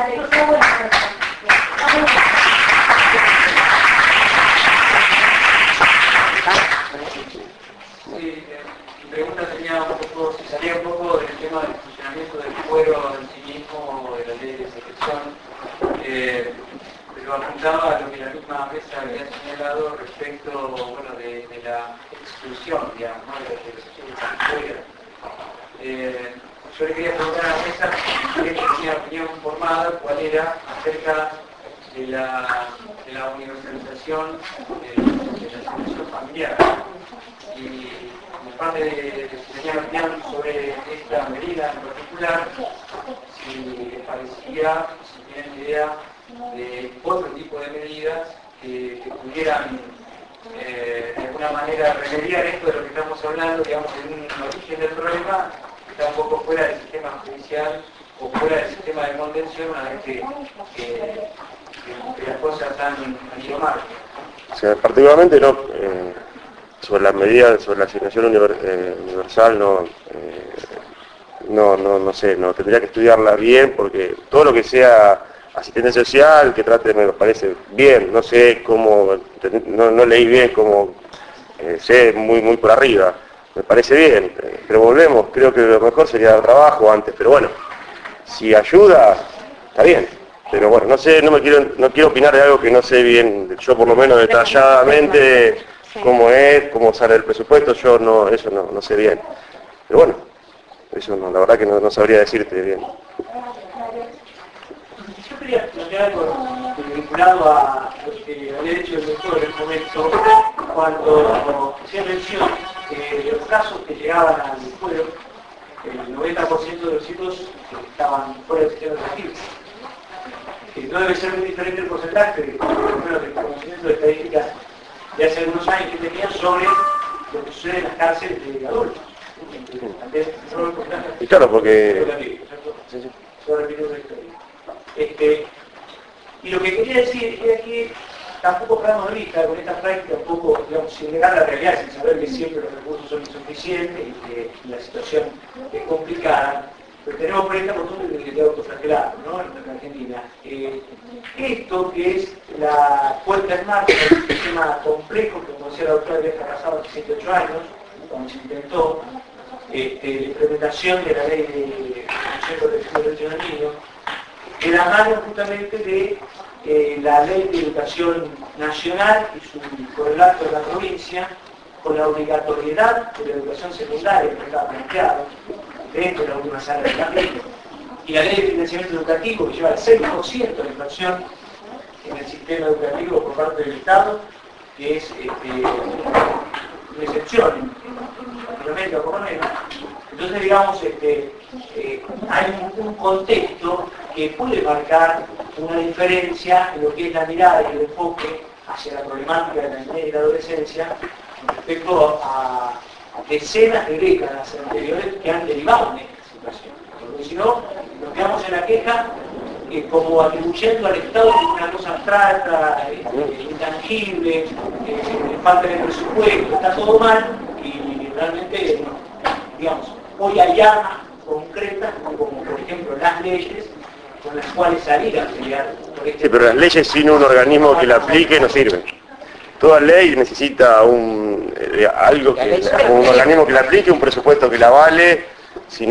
Sí, mi pregunta tenía un poco, si salía un poco del tema del funcionamiento del fuero en sí mismo o de la ley de secesión, eh, pero apuntaba a lo que la misma mesa había señalado respecto, bueno, de, de la exclusión, digamos, ¿no? de la secesión de la fuera. Eh, yo le quería preguntar a la mesa si tenía opinión formada, cuál era acerca de la, de la universalización de, de la situación familiar. Y como parte de, de si tenía opinión sobre esta medida en particular, si les parecía, si tienen idea de otro tipo de medidas que, que pudieran eh, de alguna manera remediar esto de lo que estamos hablando, digamos, en un origen del problema, está un poco fuera del sistema judicial o fuera del sistema de contención una vez que, que, que, que las cosas han, han ido mal. O sea, particularmente no, eh, sobre las medidas, sobre la asignación univer, eh, universal, no, eh, no, no, no sé, no tendría que estudiarla bien porque todo lo que sea asistencia social, que trate, me parece bien, no sé cómo, no, no leí bien cómo, eh, sé muy, muy por arriba. Me parece bien, pero volvemos, creo que lo mejor sería el trabajo antes, pero bueno, si ayuda, está bien. Pero bueno, no sé, no me quiero, no quiero opinar de algo que no sé bien, yo por lo menos detalladamente cómo es, cómo sale el presupuesto, yo no, eso no, no sé bien. Pero bueno, eso no, la verdad que no, no sabría decirte bien. Yo quería plantear algo vinculado a lo que había dicho el doctor en el momento, cuando hacía mención que los casos que llegaban al fuero, el noventa por ciento de los chicos estaban fuera del sistema educativo. Que no debe ser muy diferente el porcentaje de, de conocimiento de estadísticas de hace algunos años que tenían sobre lo que sucede en las cárceles de adultos. Y claro, porque... Este, y lo que quería decir es que tampoco perdamos de vista con esta práctica, un poco, digamos, sin negar la realidad, sin saber que siempre los recursos son insuficientes y que la situación es complicada, pero tenemos por esta costumbre de autoflagelado, ¿no? En Argentina. Eh, esto que es la puesta en marcha de un sistema complejo, que como decía la doctora había fracasado hace siete ocho años, cuando se intentó este, la implementación de la ley de protección de derechos del niño, de la mano justamente de eh, la ley de educación nacional y su correlato de la provincia, con la obligatoriedad de la educación secundaria que estaba planteado dentro de la última sala de capítulo, y la ley de financiamiento educativo que lleva el seis por ciento de la inversión en el sistema educativo por parte del Estado, que es este, una excepción en Latinoamérica por lo menos. Entonces, digamos, este, eh, hay un, un contexto que puede marcar una diferencia en lo que es la mirada y el enfoque hacia la problemática de la niñez y la adolescencia respecto a, a decenas de décadas anteriores que han derivado de esta situación. Porque si no, nos quedamos en la queja eh, como atribuyendo al Estado como una cosa abstracta, eh, intangible, eh, falta de presupuesto, está todo mal y realmente, digamos, hoy hay armas concretas como por ejemplo las leyes con las cuales salir a pelear por este. Sí, pero las leyes sin un organismo que la aplique no sirven. Toda ley necesita un eh, algo que un organismo que la aplique, un presupuesto que la avale, si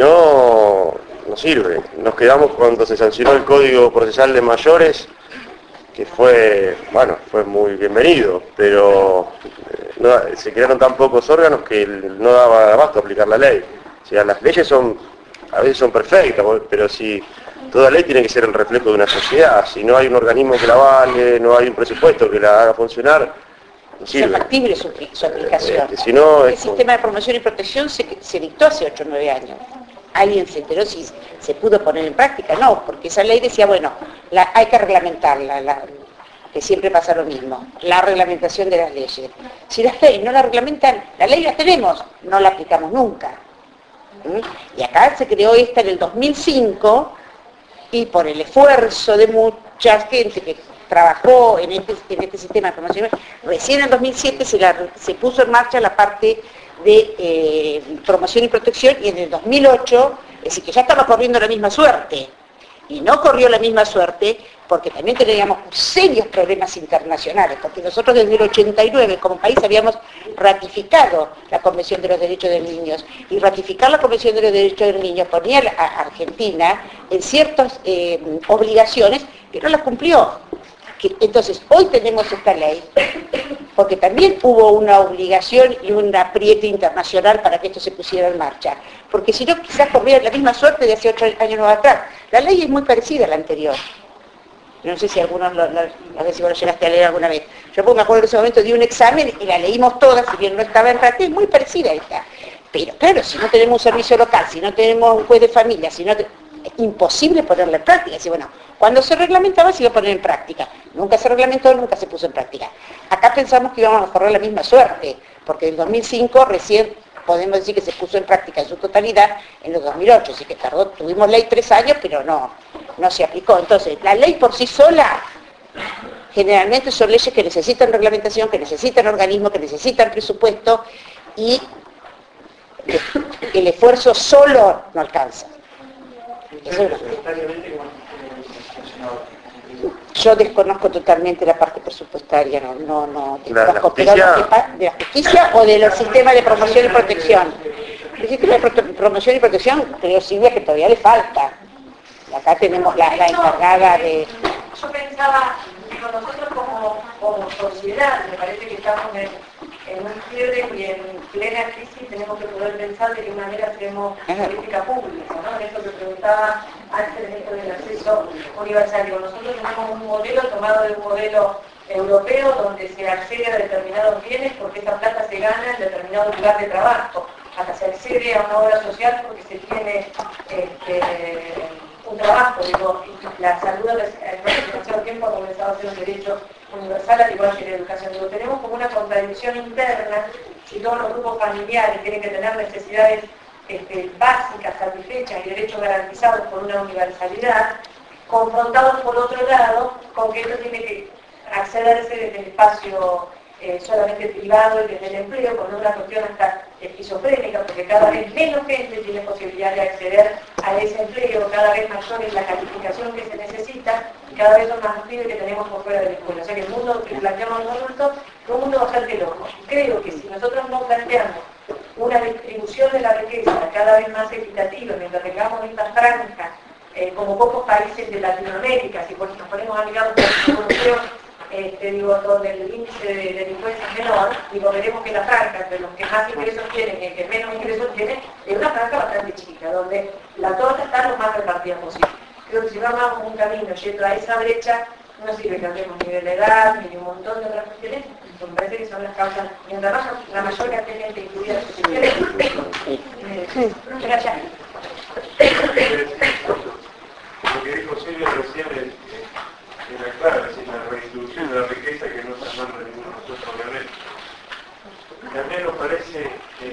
no no sirve. Nos quedamos cuando se sancionó el Código Procesal de Mayores, que fue, bueno, fue muy bienvenido, pero eh, no, se crearon tan pocos órganos que no daba abasto a aplicar la ley. O sea, las leyes son, a veces son perfectas, pero si toda ley tiene que ser el reflejo de una sociedad, si no hay un organismo que la avale, no hay un presupuesto que la haga funcionar, no sirve. Es factible su, su aplicación. Eh, si no, el es sistema de promoción y protección se, se dictó hace ocho o nueve años. ¿Alguien se enteró si se pudo poner en práctica? No, porque esa ley decía, bueno, la, hay que reglamentarla, la, que siempre pasa lo mismo, la reglamentación de las leyes. Si las leyes no la reglamentan, la ley la tenemos, no la aplicamos nunca. ¿Mm? Y acá se creó esta en el dos mil cinco, y por el esfuerzo de mucha gente que trabajó en este, en este sistema de promoción, recién en dos mil siete se, la, se puso en marcha la parte de eh, promoción y protección, y en el dos mil ocho, es decir, que ya estaba corriendo la misma suerte, y no corrió la misma suerte porque también teníamos serios problemas internacionales, porque nosotros desde el ochenta y nueve como país habíamos ratificado la Convención de los Derechos de los Niños, y ratificar la Convención de los Derechos de los Niños ponía a Argentina en ciertas eh, obligaciones que no las cumplió. Entonces, hoy tenemos esta ley, porque también hubo una obligación y un apriete internacional para que esto se pusiera en marcha. Porque si no, quizás corría la misma suerte de hace ocho años atrás. La ley es muy parecida a la anterior. No sé si algunos, lo, lo, no sé si vos lo llegaste a leer alguna vez. Yo me acuerdo que en ese momento di un examen y la leímos todas, si bien no estaba en práctica, es muy parecida a esta. Pero claro, si no tenemos un servicio local, si no tenemos un juez de familia, si no te... es imposible ponerla en práctica. Así, bueno, cuando se reglamentaba se iba a poner en práctica. Nunca se reglamentó, nunca se puso en práctica. Acá pensamos que íbamos a correr la misma suerte, porque en el dos mil cinco recién podemos decir que se puso en práctica en su totalidad en el dos mil ocho, así que tardó, tuvimos ley tres años, pero no, no se aplicó. Entonces, la ley por sí sola, generalmente son leyes que necesitan reglamentación, que necesitan organismos, que necesitan presupuesto, y el esfuerzo solo no alcanza. Eso es Yo desconozco totalmente la parte presupuestaria, no, no, no desconozco, pero de la justicia o de los sistemas de promoción y protección. El sistema de pro promoción y protección, creo, Silvia, que todavía le falta. Acá tenemos la, la encargada de... Yo pensaba, digo, nosotros como, como sociedad, me parece que estamos en, en un quiebre y en plena crisis tenemos que poder pensar de qué manera hacemos política pública, ¿no? En esto que preguntaba antes, en esto del acceso universal. Digo, nosotros tenemos un modelo tomado de un modelo europeo donde se accede a determinados bienes porque esa plata se gana en determinado lugar de trabajo. Hasta se accede a una obra social porque se tiene este, un trabajo. Digo, la salud hace demasiado tiempo ha comenzado a ser un derecho universal, al igual que la educación. Digo, tenemos como una contradicción interna si todos los grupos familiares tienen que tener necesidades este, básicas, satisfechas y derechos garantizados por una universalidad, confrontados por otro lado con que esto tiene que accederse desde el espacio eh, solamente privado y desde el empleo, con una cuestión hasta esquizofrénica, porque cada vez menos gente tiene posibilidad de acceder a ese empleo, cada vez mayor es la calificación que se necesita, y cada vez son más los pibes que tenemos por fuera de la escuela. O sea que el mundo que planteamos los adultos es un mundo bastante loco. Y creo que si nosotros no planteamos una distribución de la riqueza cada vez más equitativa, mientras tengamos estas franjas, eh, como pocos países de Latinoamérica, si por, nos ponemos a mirar una corrupción, este, digo, donde el índice de delincuencia es menor, digo, veremos que la franja entre los que más ingresos tienen y el que menos ingresos tienen, es una franja bastante chica, donde la torta está lo más repartida posible. Creo que si no armamos un camino yendo a esa brecha, no sirve que hablemos ni de la edad, ni de un montón de otras cuestiones, Me parece que son las causas, mientras haya la mayor cantidad de gente incluida, eh, gracias. Lo que dijo Silvia recién es, es la clave, es decir, la redistribución de la riqueza que no está en manos de ninguno de nosotros, obviamente. También nos parece que,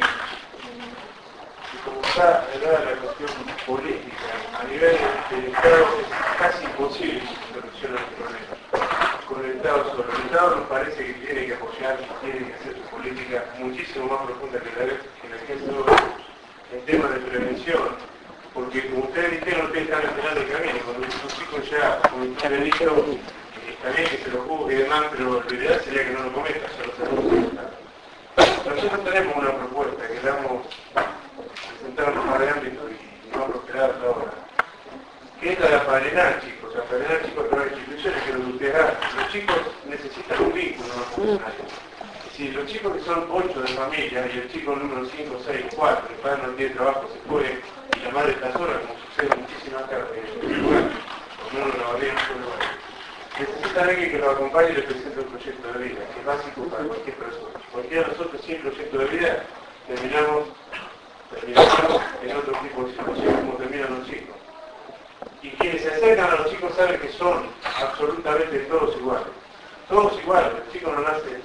que como está dada la cuestión política, a nivel del Estado es casi imposible la solución al problema. Con el Estado solo. El Estado nos parece que tiene que apoyar, tiene que hacer su política muchísimo más profunda que la que la que en temas de prevención. Porque como ustedes dijeron, ustedes están esperando el camino. Cuando los chicos ya, como ustedes dijeron, está bien que se lo juzgue y demás, pero lo ideal sería que no lo cometa, ya lo sabemos. Nosotros tenemos una propuesta que la hemos presentado en un par de ámbitos y no ha prosperado hasta ahora, que es la de apadrinar chicos, apadrinar chicos a través de instituciones que los ustedes hacen. Los chicos necesitan un vínculo emocional. Si los chicos que son ocho de familia y el chico número cinco, seis, cuatro, el padre no tiene trabajo, se fue y la madre está sola, como sucede muchísimas acá en el lugar, o no lo habría en otro lugar, necesitan alguien que los acompañe y les presente un proyecto de vida, que es básico para cualquier persona. Cualquiera de nosotros sin proyecto de vida terminamos, terminamos en otro tipo de situación como terminan los chicos. Y quienes se acercan a los chicos saben que son absolutamente todos iguales. Todos iguales, el chico no nace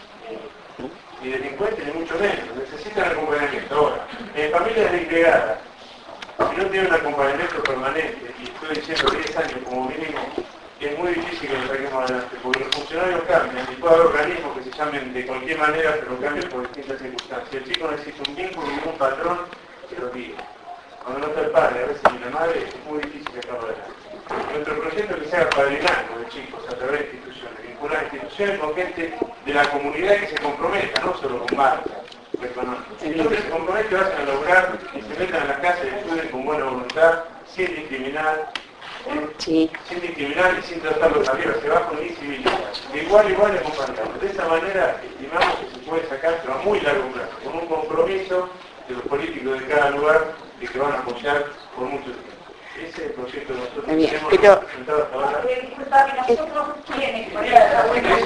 ni delincuente ni mucho menos, necesitan acompañamiento. Ahora, en familias disgregadas, si no tienen un acompañamiento permanente, y estoy diciendo diez años como mínimo, es muy difícil que lo saquemos adelante, porque los funcionarios cambian, y puede haber organismos que se llamen de cualquier manera, pero cambian por distintas circunstancias. El chico necesita un vínculo y un patrón que lo guíe. Cuando no está el padre, a veces ni la madre, es muy difícil sacarlo adelante. Nuestro proyecto es que sea padrinazgo de chicos a través de instituciones, vincular instituciones con gente de la comunidad que se comprometa, no solo con marcas, sino que se compromete, hacen a lograr y se metan en la casa y estudien con buena voluntad, sin discriminar, ¿eh? Sí. sin discriminar y sin tratarlos arriba, se va con incivilidad. De igual a igual acompañamos. De esa manera estimamos que se puede sacar, pero a muy largo plazo, con un compromiso de los políticos de cada lugar de que van a apoyar por mucho tiempo. Ese es el proyecto que nosotros Bien, tenemos pero... presentado hasta ahora. Disculpa, que nosotros quiénes, por ejemplo,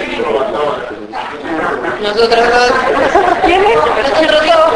Nosotros dos. ¿quiénes? Nosotros dos.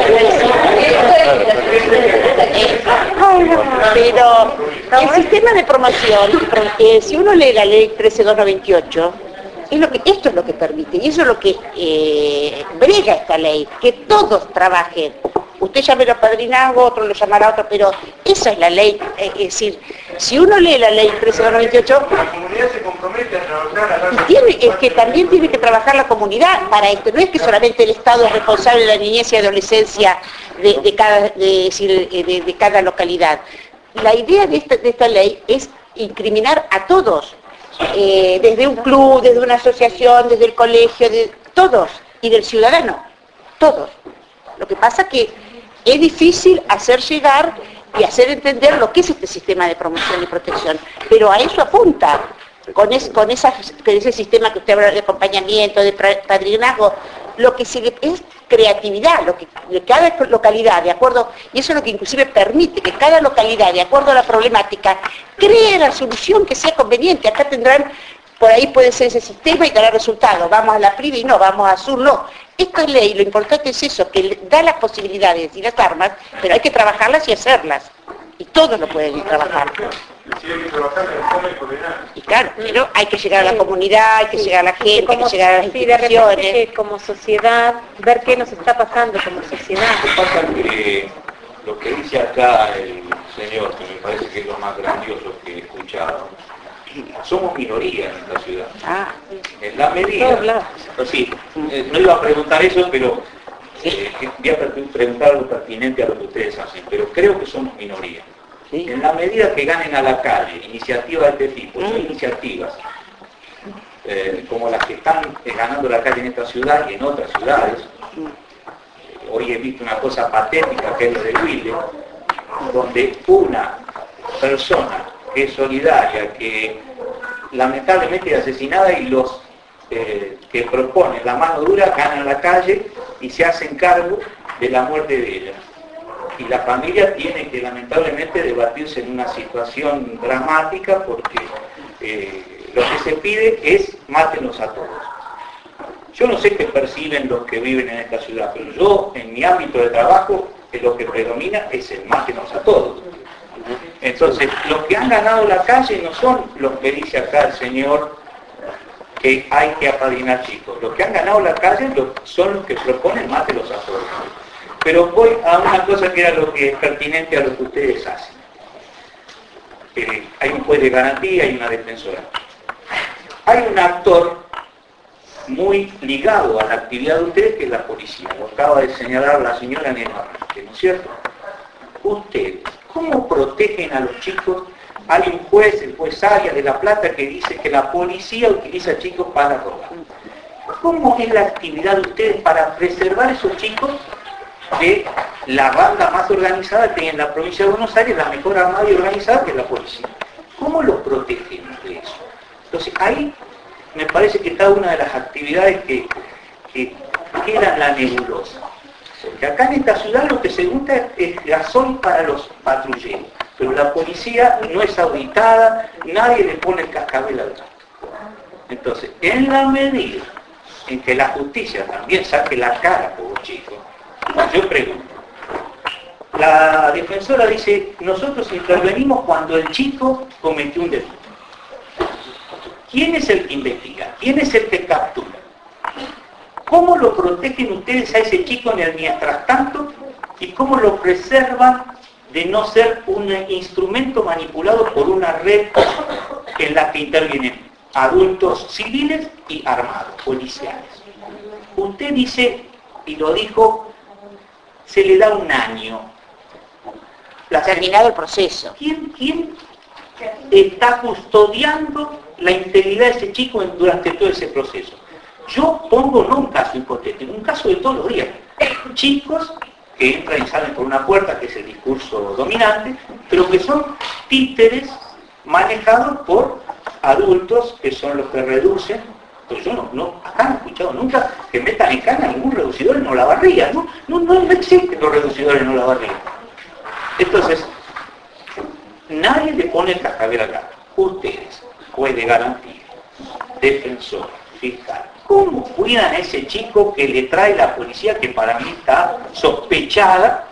Pero el sistema de promoción, eh, si uno lee la ley trece mil doscientos veintiocho, es lo que, esto es lo que permite, y eso es lo que eh, brega esta ley, que todos trabajen. Usted llame a padrinazgo, otro lo llamará otro, pero esa es la ley. Eh, es decir, si uno lee la ley trece mil doscientos veintiocho, la comunidad se compromete a trabajar a tiene, es que también tiene que trabajar la comunidad para esto. No es que solamente el Estado es responsable de la niñez y adolescencia de, de, cada, de, decir, de, de cada localidad. La idea de esta, de esta ley es incriminar a todos, eh, desde un club, desde una asociación, desde el colegio, de todos, y del ciudadano, todos. Lo que pasa que es difícil hacer llegar y hacer entender lo que es este sistema de promoción y protección, pero a eso apunta, con, es, con, esa, con ese sistema que usted habla de acompañamiento, de padrinazgo, lo que se le es creatividad, lo que de cada localidad, de acuerdo, y eso es lo que inclusive permite que cada localidad, de acuerdo a la problemática, cree la solución que sea conveniente. Acá tendrán, por ahí puede ser ese sistema y dará resultados, vamos a la P R I B y no, vamos a Sur no. Esto es ley, lo importante es eso, que da las posibilidades y las armas, pero hay que trabajarlas y hacerlas. Y todos lo pueden trabajar. Sí, hay que trabajar de forma y coordinar. Y claro, pero hay que llegar a la comunidad, hay que llegar a la gente, hay que llegar a las sí, de repente instituciones. que como sociedad, ver qué nos está pasando como sociedad. Lo que pasa es que lo que dice acá el señor, que me parece que es lo más grandioso que he escuchado, somos minoría en esta ciudad. Ah. En la medida... Pues sí, eh, no iba a preguntar eso, pero eh, voy a preguntar algo pertinente a lo que ustedes hacen, pero creo que somos minoría. Sí. En la medida que ganen a la calle iniciativas de este tipo, son iniciativas eh, como las que están eh, ganando la calle en esta ciudad y en otras ciudades. Eh, hoy he visto una cosa patética que es lo de Huile, donde una persona que es solidaria, que lamentablemente es asesinada, y los eh, que proponen la mano dura ganan la calle y se hacen cargo de la muerte de ella. Y la familia tiene que lamentablemente debatirse en una situación dramática, porque eh, lo que se pide es mátenos a todos. Yo no sé qué perciben los que viven en esta ciudad, pero yo, en mi ámbito de trabajo, que lo que predomina es el mátenos a todos. Entonces, los que han ganado la calle no son los que dice acá el señor que hay que apadrinar chicos. Los que han ganado la calle son los que proponen mátenos a todos. Pero voy a una cosa que era lo que es pertinente a lo que ustedes hacen. Eh, hay un juez de garantía y una defensora. Hay un actor muy ligado a la actividad de ustedes, que es la policía. Lo acaba de señalar la señora Neymar, ¿no es cierto? Ustedes, ¿cómo protegen a los chicos? Hay un juez, el juez Arias de La Plata, que dice que la policía utiliza chicos para robar. ¿Cómo es la actividad de ustedes para preservar a esos chicos de la banda más organizada que hay en la provincia de Buenos Aires, la mejor armada y organizada, que es la policía? ¿Cómo los protegen de eso? Entonces ahí me parece que está una de las actividades que, que queda en la nebulosa. Porque acá en esta ciudad lo que se busca es gasoil para los patrulleros, pero la policía no es auditada, nadie le pone el cascabel al gato. Entonces, en la medida en que la justicia también saque la cara por los chicos, yo pregunto, la defensora dice, nosotros intervenimos cuando el chico cometió un delito. ¿Quién es el que investiga? ¿Quién es el que captura? ¿Cómo lo protegen ustedes a ese chico en el mientras tanto? ¿Y cómo lo preservan de no ser un instrumento manipulado por una red en la que intervienen adultos civiles y armados, policiales? Usted dice, y lo dijo, se le da un año. La terminado el proceso. ¿Quién, quién está custodiando la integridad de ese chico durante todo ese proceso? Yo pongo no un caso hipotético, un caso de todos los días. Chicos que entran y salen por una puerta, que es el discurso dominante, pero que son títeres manejados por adultos que son los que reducen. Pues yo no, no, acá no he escuchado nunca que metan en cana ningún reducidor en Olavarría. No, no, no, no existen los reducidores en Olavarría. Entonces, nadie le pone el cascabel al gato. Ustedes, juez de garantía, defensor, fiscal, ¿cómo cuidan a ese chico que le trae la policía, que para mí está sospechada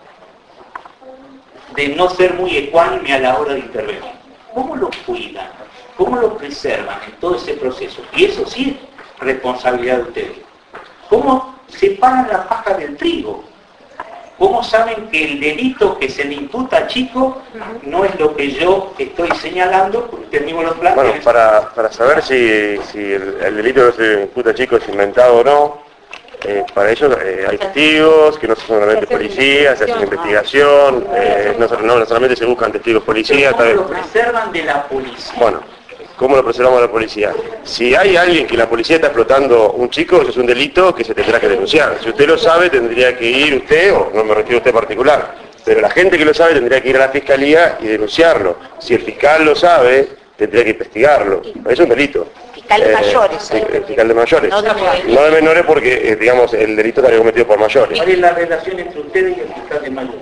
de no ser muy ecuánime a la hora de intervenir? ¿Cómo lo cuidan? ¿Cómo lo preservan en todo ese proceso? Y eso sí es responsabilidad de ustedes. ¿Cómo separan la paja del trigo? ¿Cómo saben que el delito que se le imputa al chico no es lo que yo estoy señalando? Porque ustedes mismos lo plantean. Bueno, para, para saber si, si el, el delito que se imputa al chico es inventado o no, eh, para ello eh, hay testigos, que no son solamente policías, se hace una investigación, eh, no, no, no solamente se buscan testigos policías. ¿Cómo lo preservan de la policía? Bueno, ¿cómo lo preservamos a la policía? Si hay alguien que la policía está explotando un chico, eso es un delito que se tendrá que denunciar. Si usted lo sabe, tendría que ir usted, o no me refiero a usted en particular, pero la gente que lo sabe tendría que ir a la fiscalía y denunciarlo. Si el fiscal lo sabe, tendría que investigarlo. Es un delito. Fiscal de mayores. Eh, eh, fiscal de mayores. No de menores. No de menores porque, eh, digamos, el delito estaría cometido por mayores. ¿Cuál es la relación entre ustedes y el fiscal de mayores?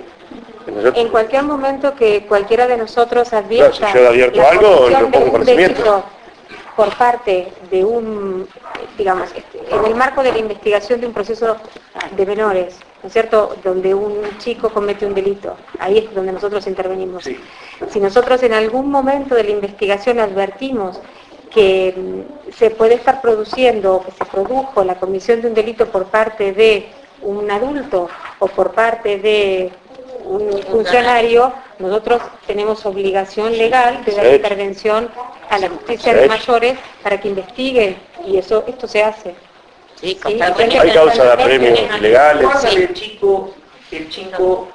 En cualquier momento que cualquiera de nosotros advierta Claro, si yo advierto la algo, comisión lo pongo de en un conocimiento. delito por parte de un, digamos, en el marco de la investigación de un proceso de menores, ¿no es cierto?, donde un chico comete un delito, ahí es donde nosotros intervenimos. Sí. Si nosotros en algún momento de la investigación advertimos que mm, se puede estar produciendo o que se produjo la comisión de un delito por parte de un adulto o por parte de un funcionario, nosotros tenemos obligación legal de dar intervención a la justicia de mayores para que investigue, y eso esto se hace. Sí, Sí, Hay causa de apremios ilegales. ¿Cuál es el chico, el chico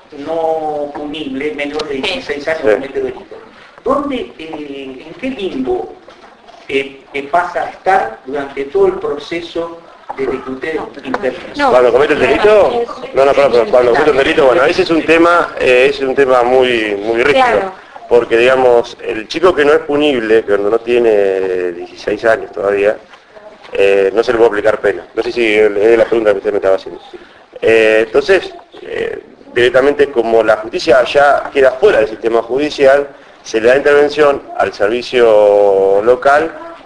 no punible, menor de dieciséis años, Sí. comete delito? ¿Dónde, eh, en qué limbo eh, eh, pasa a estar durante todo el proceso desde que ustedes intervienen? No. Cuando comete el delito, no, no, pero, pero cuando comete el delito, bueno, ese es un tema, eh, ese es un tema muy, muy rígido, Claro. porque digamos, el chico que no es punible, que no tiene dieciséis años todavía, eh, no se le puede aplicar pena. No sé si es la pregunta que usted me estaba haciendo. Eh, entonces, eh, directamente como la justicia ya queda fuera del sistema judicial, se le da intervención al servicio local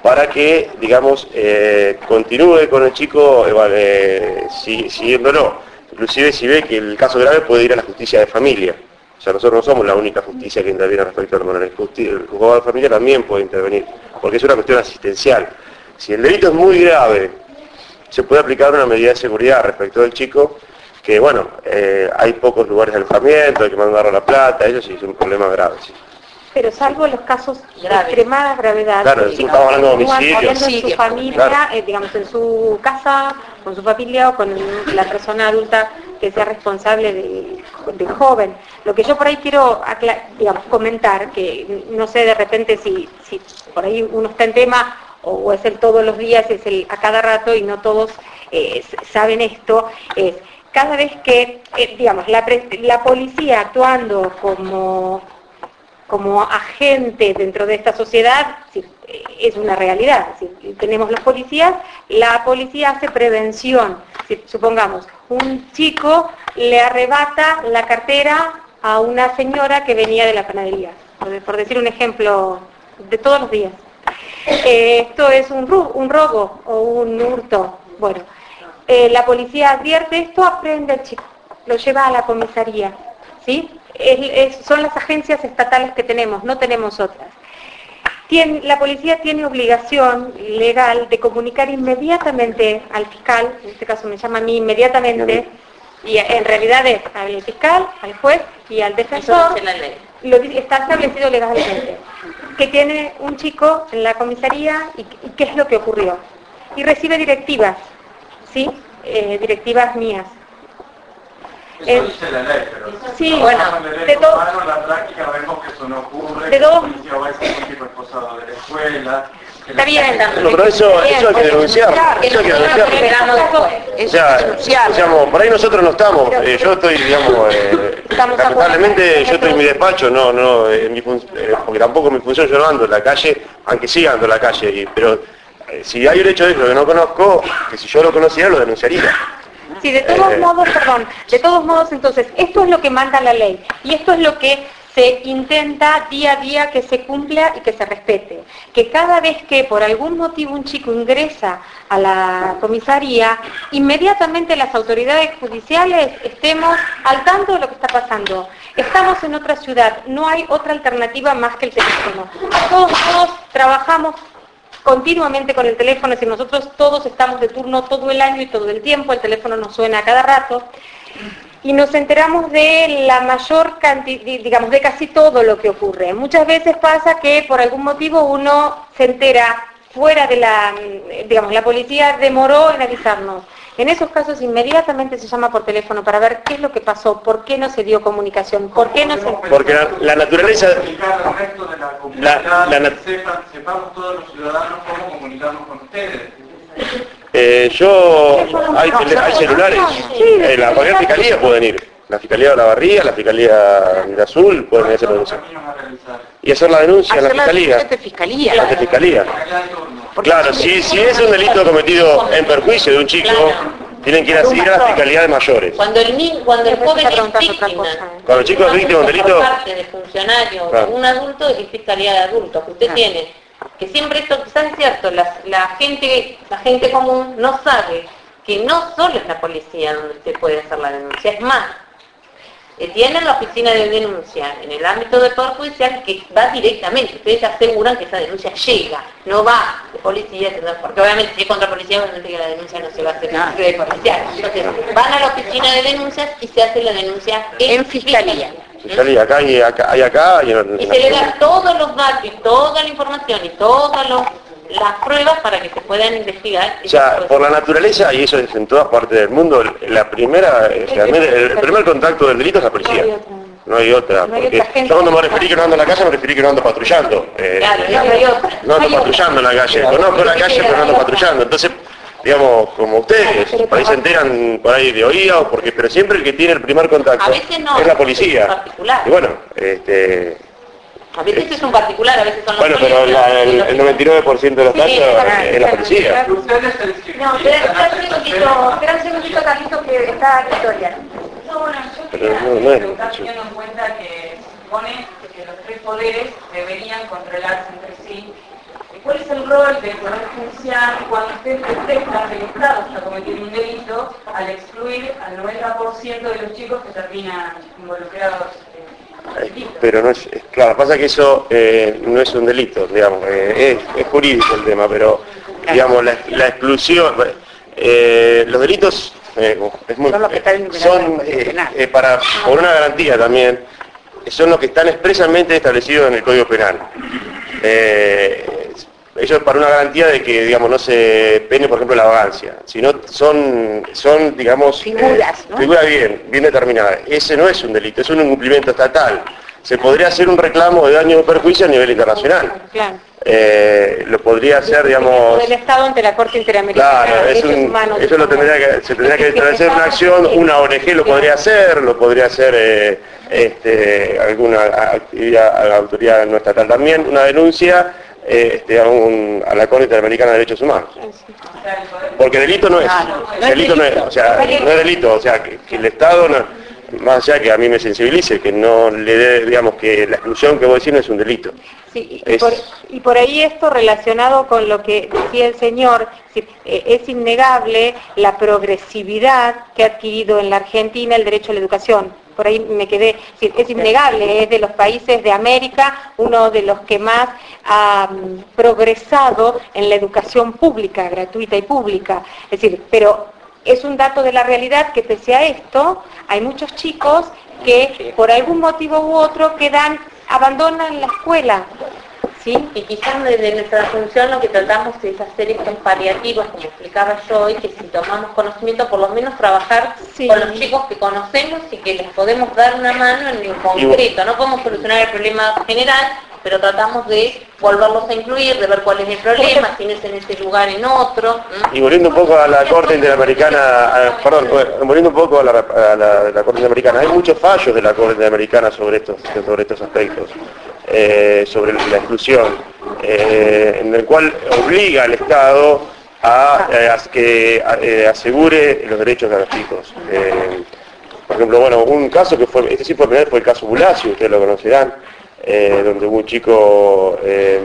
para que, digamos, eh, continúe con el chico eh, si, siguiéndolo. Inclusive si ve que el caso grave puede ir a la justicia de familia. O sea, nosotros no somos la única justicia que interviene respecto a los menores. El juzgado de familia también puede intervenir, porque es una cuestión asistencial. Si el delito es muy grave, se puede aplicar una medida de seguridad respecto del chico, que bueno, eh, hay pocos lugares de alojamiento, hay que mandarle la plata, eso sí es un problema grave. Sí. Pero salvo los casos de extremada gravedad, claro, estamos hablando de homicidio, en su familia, claro. eh, digamos en su casa, con su familia o con la persona adulta que sea responsable del de joven. Lo que yo por ahí quiero digamos, comentar, que no sé de repente si, si por ahí uno está en tema o, o es el todos los días, es el a cada rato y no todos eh, saben esto, es cada vez que, eh, digamos, la, la policía actuando como como agente dentro de esta sociedad, sí, es una realidad. Si tenemos los policías, la policía hace prevención. Si, supongamos, un chico le arrebata la cartera a una señora que venía de la panadería, por, por decir un ejemplo de todos los días. Eh, esto es un, un robo o un hurto. Bueno, eh, la policía advierte esto, aprende al chico, lo lleva a la comisaría, ¿sí? Es, es, son las agencias estatales que tenemos, no tenemos otras. Tiene, la policía tiene obligación legal de comunicar inmediatamente al fiscal, en este caso me llama a mí inmediatamente, y en realidad es al fiscal, al juez y al defensor. Eso la ley. Lo, está establecido legalmente, que tiene un chico en la comisaría y, y qué es lo que ocurrió. Y recibe directivas, ¿sí? Eh, directivas mías. Eso dice la ley, pero sí, bueno, ley, de todo, en la práctica vemos que eso no ocurre, de todo, que el policía va a ser un tipo expulsado de la escuela. Está bien, no, pero eso, eso hay que denunciar, eso hay que denunciar. O sea, digamos, por ahí nosotros no estamos, eh, yo estoy, digamos, eh, lamentablemente yo estoy en mi despacho, no, no, eh, mi eh, porque tampoco mi función, yo no ando en la calle, aunque sí ando en la calle, y, pero eh, si hay un hecho de eso que no conozco, que si yo lo conociera lo denunciaría. Sí, de todos modos, perdón, de todos modos, entonces, esto es lo que manda la ley, y esto es lo que se intenta día a día que se cumpla y que se respete. Que cada vez que por algún motivo un chico ingresa a la comisaría, inmediatamente las autoridades judiciales estemos al tanto de lo que está pasando. Estamos en otra ciudad, no hay otra alternativa más que el teléfono. Todos, todos trabajamos continuamente con el teléfono, si nosotros todos estamos de turno todo el año y todo el tiempo, el teléfono nos suena a cada rato, y nos enteramos de la mayor cantidad, digamos, de casi todo lo que ocurre. Muchas veces pasa que por algún motivo uno se entera fuera de la, digamos, la policía demoró en avisarnos. En esos casos inmediatamente se llama por teléfono para ver qué es lo que pasó, por qué no se dio comunicación, por qué no se... Porque la, la naturaleza... La, la, la nat... sepan, sepamos todos los ciudadanos cómo comunicarnos con ustedes. Eh, yo... Hay, hay celulares. Eh, la cualquier fiscalía pueden ir. La Fiscalía de la Barría, la Fiscalía de Azul, pueden hacer la denuncia. Y hacer la denuncia en la Fiscalía. Ante fiscalía. Ante Fiscalía. Claro, si, si es un delito cometido en perjuicio de un chico, tienen que ir a seguir a la Fiscalía de Mayores. Cuando el, ni, cuando el joven es víctima, cuando el chico es víctima de un delito, por parte de funcionario claro. de un adulto, es Fiscalía de Adultos, que usted claro. tiene. Que siempre esto quizás es cierto, la, la, gente, la gente común no sabe que no solo es la policía donde usted puede hacer la denuncia, es más. Tienen la oficina de denuncia en el ámbito del Poder Judicial que va directamente, ustedes aseguran que esa denuncia llega, no va de policía, porque obviamente si es contra policía, obviamente que la denuncia no se va a hacer no. de policial. Entonces van a la oficina de denuncias y se hace la denuncia en, en fiscalía. Fiscalía, acá hay acá, hay acá y, en, y se le dan todos los datos, toda la información y todas los las pruebas para que se puedan investigar. O sea, por la naturaleza, y eso es en todas partes del mundo, la primera, o sea, el, el primer contacto del delito es la policía. No hay otra. Porque yo cuando me referí que no ando en la calle, me referí que no ando patrullando. Eh, claro, no hay otra. No ando patrullando en la calle. Conozco la calle, pero no ando patrullando. Entonces, digamos, como ustedes, por ahí se enteran por ahí de oídos, porque, pero siempre el que tiene el primer contacto no, es la policía. Es y bueno, este... A veces es un particular, a veces son los Bueno, pero la, el, el noventa y nueve por ciento de los casos sí, es la policía. No, espera un segundito, espera un segundito, Carlitos, que está Victoria. No, bueno, yo Pero quería no, no es preguntar, teniendo en cuenta que se supone que los tres poderes deberían controlarse entre sí. ¿cuál es el rol del Poder Judicial cuando usted detecta que el Estado está cometiendo un delito al excluir al noventa por ciento de los chicos que terminan involucrados en el delito? Pero no es, claro, pasa que eso eh, no es un delito, digamos, eh, es, es jurídico el tema, pero digamos, la, la exclusión, eh, los delitos eh, es muy, son los que están son eh, eh, para, por una garantía también, son los que están expresamente establecidos en el Código Penal. Eh, ellos para una garantía de que, digamos, no se pene, por ejemplo, la vagancia, sino son, son digamos, figuras, eh, ¿no? figuras bien, bien determinadas. Ese no es un delito, es un incumplimiento estatal. Se podría hacer un reclamo de daño o perjuicio a nivel internacional. Claro. Eh, lo podría hacer, digamos... Del Estado ante la Corte Interamericana Claro, de es Derechos un, Humanos. eso lo tendría que, se tendría que establecer una acción, una O N G lo podría hacer, lo podría hacer eh, este, alguna actividad, a la autoridad no estatal también, una denuncia eh, este, a, un, a la Corte Interamericana de Derechos Humanos. Porque delito no es, delito no es, o sea, no es delito, o sea, que, que el Estado no... Más allá que a mí me sensibilice, que no le dé, digamos, que la exclusión que voy a decir no es un delito. Sí, y, Es... por, y por ahí esto relacionado con lo que decía el señor, es, es innegable la progresividad que ha adquirido en la Argentina el derecho a la educación. Por ahí me quedé, es innegable, es de los países de América uno de los que más ha um, progresado en la educación pública, gratuita y pública. Es decir, pero es un dato de la realidad que pese a esto, hay muchos chicos que por algún motivo u otro quedan, abandonan la escuela. ¿Sí? Y quizás desde nuestra función lo que tratamos es hacer estos paliativos, como explicaba yo hoy, que si tomamos conocimiento, por lo menos trabajar sí. con los chicos que conocemos y que les podemos dar una mano en el concreto. No podemos solucionar el problema general, pero tratamos de volverlos a incluir, de ver cuál es el problema, si no es en ese lugar, en otro. ¿Mm? Y volviendo un poco a la Corte Interamericana, a, perdón, volviendo un poco a la, a la, a la Corte Interamericana, hay muchos fallos de la Corte Interamericana sobre estos, sobre estos aspectos. Eh, sobre la exclusión, eh, en el cual obliga al Estado a, eh, a que eh, asegure los derechos de los chicos. Eh, por ejemplo, bueno, un caso que fue, este sí fue primer, fue el caso Bulacio, ustedes lo conocerán, eh, donde hubo un chico eh,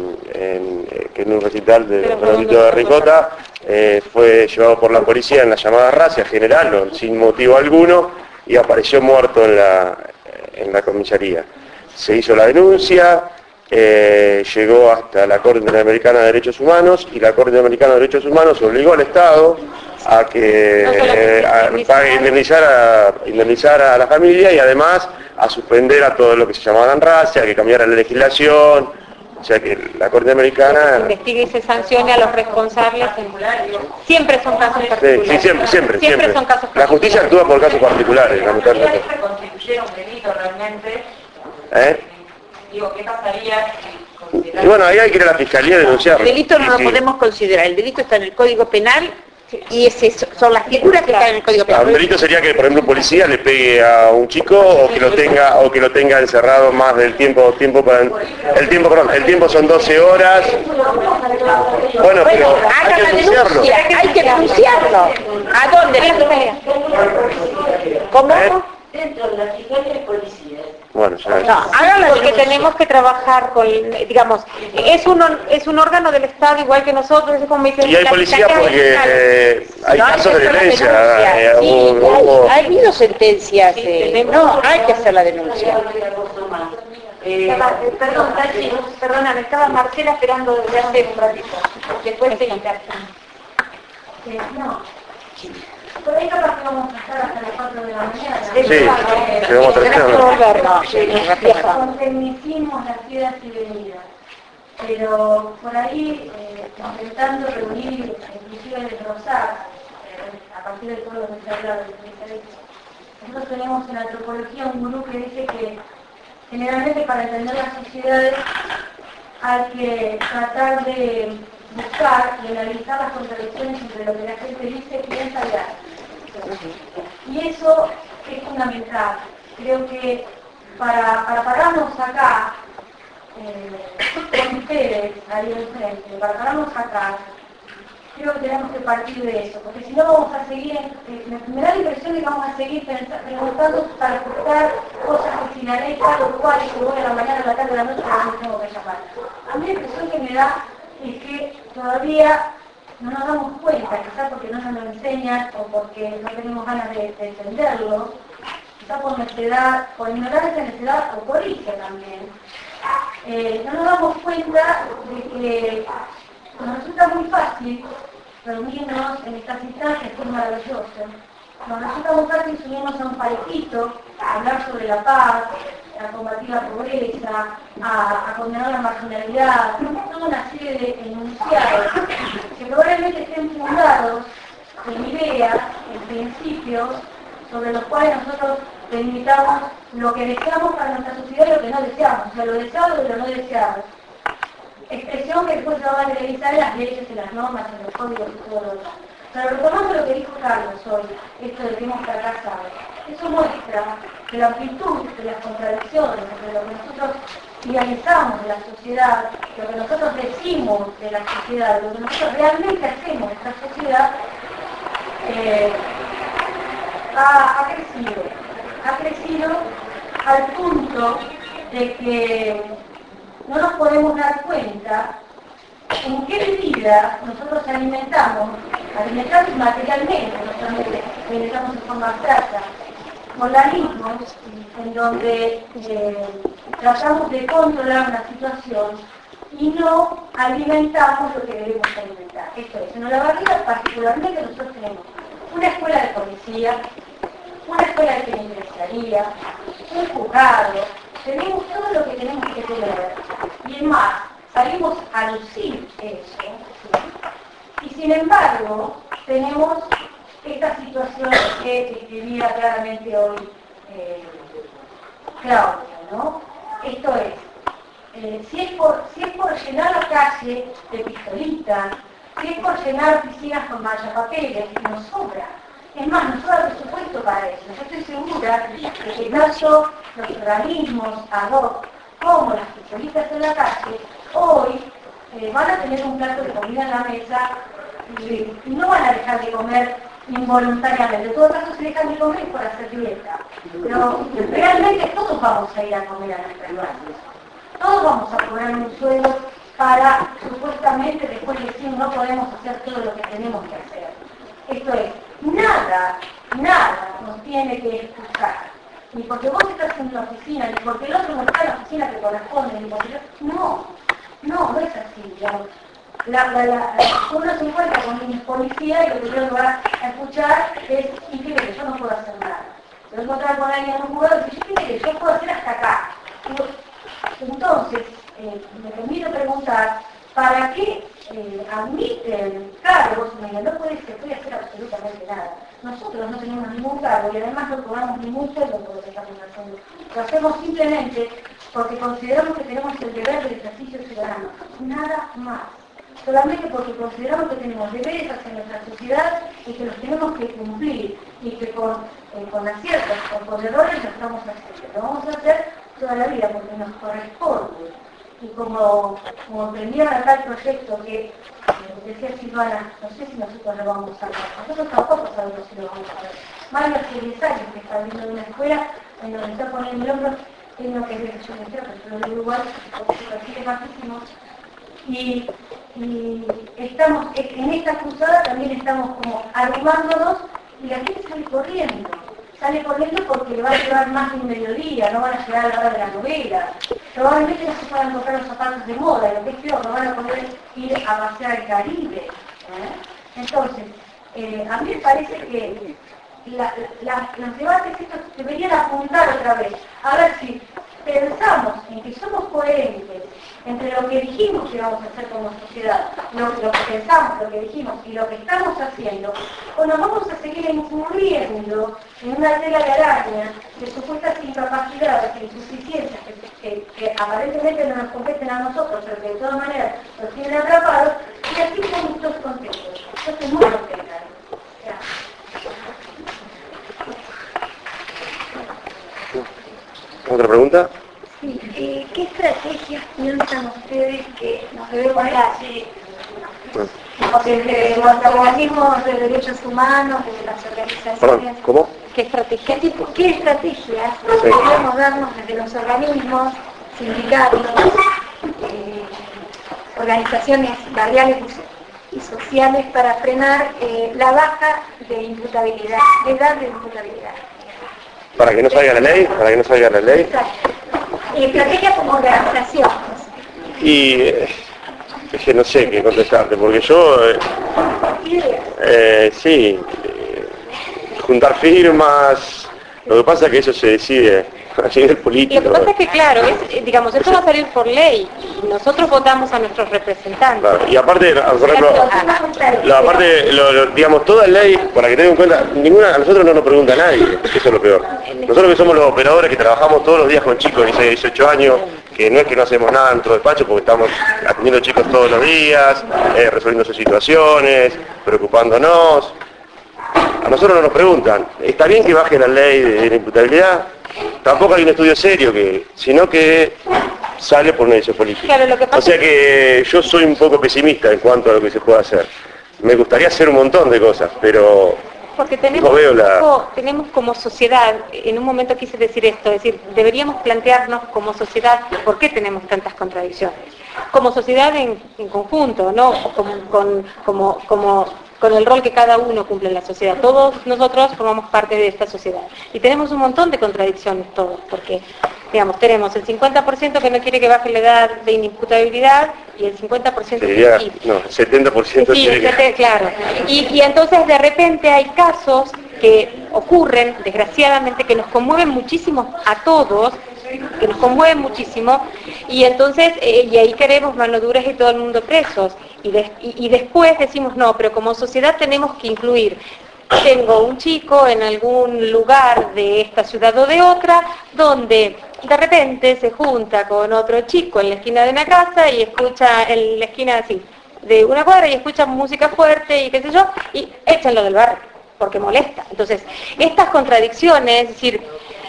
en, que en un recital de Fernandito de Ricota eh, fue llevado por la policía en la llamada racia general, no, sin motivo alguno, y apareció muerto en la, en la comisaría. Se hizo la denuncia, eh, llegó hasta la Corte Interamericana de Derechos Humanos y la Corte Interamericana de Derechos Humanos obligó al Estado a que eh, a, a indemnizar, a, indemnizar a la familia y además a suspender a todo lo que se llamaba racia, a que cambiara la legislación, o sea que la Corte Americana... Se investigue y se sancione a los responsables. Siempre son casos particulares. Sí, sí, siempre, siempre, siempre. siempre. Son casos la justicia actúa por casos particulares. Lamentablemente. ¿Eh? Digo, ¿qué pasaría si y bueno, ahí hay que ir a la fiscalía a denunciar. El delito no lo sí. podemos considerar, el delito está en el Código Penal y ese, son las figuras que están en el Código Penal. Un delito sería que, por ejemplo, un policía le pegue a un chico o que lo tenga o que lo tenga encerrado más del tiempo tiempo para el tiempo, perdón, el tiempo son doce horas. Bueno, pero hay que denunciarlo. Hay que denunciarlo. ¿A dónde? ¿Cómo? ¿Eh? Dentro de la fiscalía de policía. Bueno, ya no, háganlo porque tenemos que trabajar con, digamos, es un es un órgano del Estado igual que nosotros, es como dicen. Y hay policía porque eh, hay no, casos hay de violencia. Eh, sí, hubo, hay, hubo... ha habido sentencias, sí, eh, no, hay que hacer la denuncia. Eh, perdón, perdóname, estaba Marcela esperando desde hace un ratito. Después te invitaron. Eh, no. Por ahí capaz que vamos a estar hasta las cuatro de la mañana. Sí, que vamos a terminar. Con tecnicismos, las idas y venidas. Pero por ahí, eh, intentando reunir, inclusive desglosar, eh, a partir de todo lo que se habla de especialistas. Nosotros tenemos en la antropología un gurú que dice que generalmente para entender las sociedades hay que tratar de buscar y analizar las contradicciones entre lo que la gente dice, piensa y hace. Y eso es fundamental. Creo que para, para pararnos acá, eh, con ustedes ahí enfrente, para pararnos acá, creo que tenemos que partir de eso, porque si no vamos a seguir, eh, me da la impresión de que vamos a seguir preguntando para buscar cosas que si la ley tal o cual, y que voy a la mañana, a la tarde, a la noche, no tengo que llamar. A mí la impresión que me da es que todavía no nos damos cuenta, quizás porque no nos lo enseñan o porque no tenemos ganas de, de entenderlo, quizás por necedad, por ignorancia, necedad o codicia también. Eh, no nos damos cuenta de que nos resulta muy fácil reunirnos en estas instancias, que es maravilloso. Nos resulta muy fácil subirnos a un palquito, a hablar sobre la paz, a combatir la pobreza, a, a condenar la marginalidad, toda una serie de enunciados que probablemente estén fundados en ideas, en principios, sobre los cuales nosotros delimitamos lo que deseamos para nuestra sociedad y lo que no deseamos, o sea, lo deseado y lo no deseado. Expresión que después se va a materializar en las leyes, en las normas, en los códigos y todo lo demás. Pero retomando lo que dijo Carlos hoy, esto de que hemos fracasado, eso muestra que la amplitud de las contradicciones entre lo que nosotros idealizamos de la sociedad, lo que nosotros decimos de la sociedad, lo que nosotros realmente hacemos de esta sociedad, eh, ha, ha crecido. Ha crecido al punto de que no nos podemos dar cuenta en qué medida nosotros alimentamos, alimentamos materialmente, no solamente alimentamos en forma abstracta, organismos en donde eh, tratamos de controlar una situación y no alimentamos lo que debemos alimentar. Esto es, en Olavarría particularmente nosotros tenemos una escuela de policía, una escuela de penitenciaría, un juzgado, tenemos todo lo que tenemos que tener. Y es más, salimos a lucir eso, ¿sí? Y sin embargo, tenemos esta situación que escribía claramente hoy eh, Claudia, ¿no? Esto es, eh, si, es por, si es por llenar la calle de pistolitas, si es por llenar oficinas con mallapapeles, nos sobra. Es más, no sobra presupuesto para eso. Yo estoy segura de que tanto los organismos ad hoc como las especialistas en la calle hoy eh, van a tener un plato de comida en la mesa y, y no van a dejar de comer involuntariamente. En todo caso se dejan de comer por hacer dieta. Pero realmente todos vamos a ir a comer a nuestras casas. Todos vamos a cobrar un sueldo para supuestamente después decir no podemos hacer todo lo que tenemos que hacer. Esto es, nada, nada nos tiene que excusar. Ni porque vos estás en tu oficina, ni porque el otro no está en la oficina que corresponde, ni porque yo... No, no, no es así, digamos. La, la, la, uno se encuentra con un policía y lo primero que va a escuchar es, ¿y qué crees? Yo no puedo hacer nada. Se va a encontrar con alguien en un jugador y dice, ¿qué crees? Yo puedo hacer hasta acá. Entonces, eh, me permito preguntar, ¿para qué eh, admiten cargos? Mira, no puede, se puede hacer absolutamente nada. Nosotros no tenemos ningún cargo y además no cobramos ningún sueldo por lo que estamos haciendo. Lo hacemos simplemente porque consideramos que tenemos el deber del ejercicio ciudadano. Nada más. Solamente porque consideramos que tenemos deberes hacia nuestra sociedad y que los tenemos que cumplir y que con, eh, con aciertos o con errores lo estamos haciendo. Lo vamos a hacer toda la vida porque nos corresponde. Y como, como prendieron acá el proyecto que eh, decía Silvana, no sé si nosotros lo vamos a hacer, nosotros tampoco sabemos si lo vamos a hacer. Mario hace diez años que está viendo una escuela en donde está poniendo el hombro, es lo que es de que yo me entero, pero yo lo digo igual, porque se repite máximo. Y, y estamos, en esta cruzada también estamos como arrumándonos y la gente sale corriendo. Sale corriendo porque le va a llevar más de un mediodía, no van a llegar a la hora de la novela. Probablemente no se puedan comprar los zapatos de moda, y lo que es peor, no van a poder ir a pasear al Caribe. ¿eh? Entonces, eh, a mí me parece que la, la, los debates estos deberían apuntar otra vez. A ver si pensamos en que somos coherentes entre lo que dijimos que vamos a hacer como sociedad, lo, lo que pensamos, lo que dijimos y lo que estamos haciendo, o nos vamos a seguir incurriendo en una tela de araña de supuestas incapacidades e insuficiencias que, que, que aparentemente no nos competen a nosotros, pero que de todas maneras nos tienen atrapados, y así somos todos contentos. Yo estoy muy contenta. ¿Otra pregunta? Sí, eh, ¿qué estrategias piensan ustedes que nos debemos dar? Desde los organismos de derechos humanos, desde las organizaciones. Perdón, ¿cómo? ¿Qué estrategia, qué, tipo, qué estrategias sí. debemos darnos desde los organismos, sindicatos, eh, organizaciones barriales y sociales para frenar eh, la baja de imputabilidad, de edad de imputabilidad. Para que no salga la ley, para que no salga la ley. Exacto. Estrategia como organización. Y eh, es que no sé qué contestarte, porque yo, eh, eh, sí, eh, juntar firmas, lo que pasa es que eso se decide a nivel político. Lo que pasa es que, claro, es, digamos, esto va a salir por ley y nosotros votamos a nuestros representantes. Claro, y aparte, por ejemplo, la aparte, lo, lo, digamos, toda ley, para que tengan en cuenta, ninguna, a nosotros no nos pregunta nadie, eso es lo peor. Nosotros que somos los operadores que trabajamos todos los días con chicos de dieciséis, dieciocho años, que no es que no hacemos nada en nuestro despacho porque estamos atendiendo chicos todos los días, eh, resolviendo sus situaciones, preocupándonos. A nosotros no nos preguntan, ¿está bien que baje la ley de la imputabilidad? Tampoco hay un estudio serio, que, sino que sale por una decisión política. Claro, lo que pasa o sea que yo soy un poco pesimista en cuanto a lo que se puede hacer. Me gustaría hacer un montón de cosas, pero porque tenemos, no veo la... como, tenemos como sociedad, en un momento quise decir esto, es decir, deberíamos plantearnos como sociedad por qué tenemos tantas contradicciones. Como sociedad en, en conjunto, ¿no? Como, con, como, como con el rol que cada uno cumple en la sociedad. Todos nosotros formamos parte de esta sociedad. Y tenemos un montón de contradicciones todos, porque, digamos, tenemos el cincuenta por ciento que no quiere que baje la edad de inimputabilidad y el cincuenta por ciento diría, que sí. No, el setenta por ciento sí, quiere que... claro. Y, y entonces de repente hay casos que ocurren, desgraciadamente, que nos conmueven muchísimo a todos, que nos conmueven muchísimo, y entonces, eh, y ahí queremos mano duras y todo el mundo presos, y, de, y, y después decimos, no, pero como sociedad tenemos que incluir. Tengo un chico en algún lugar de esta ciudad o de otra, donde de repente se junta con otro chico en la esquina de una casa y escucha, en la esquina así, de una cuadra, y escucha música fuerte y qué sé yo, y échanlo del barrio, porque molesta. Entonces, estas contradicciones, es decir,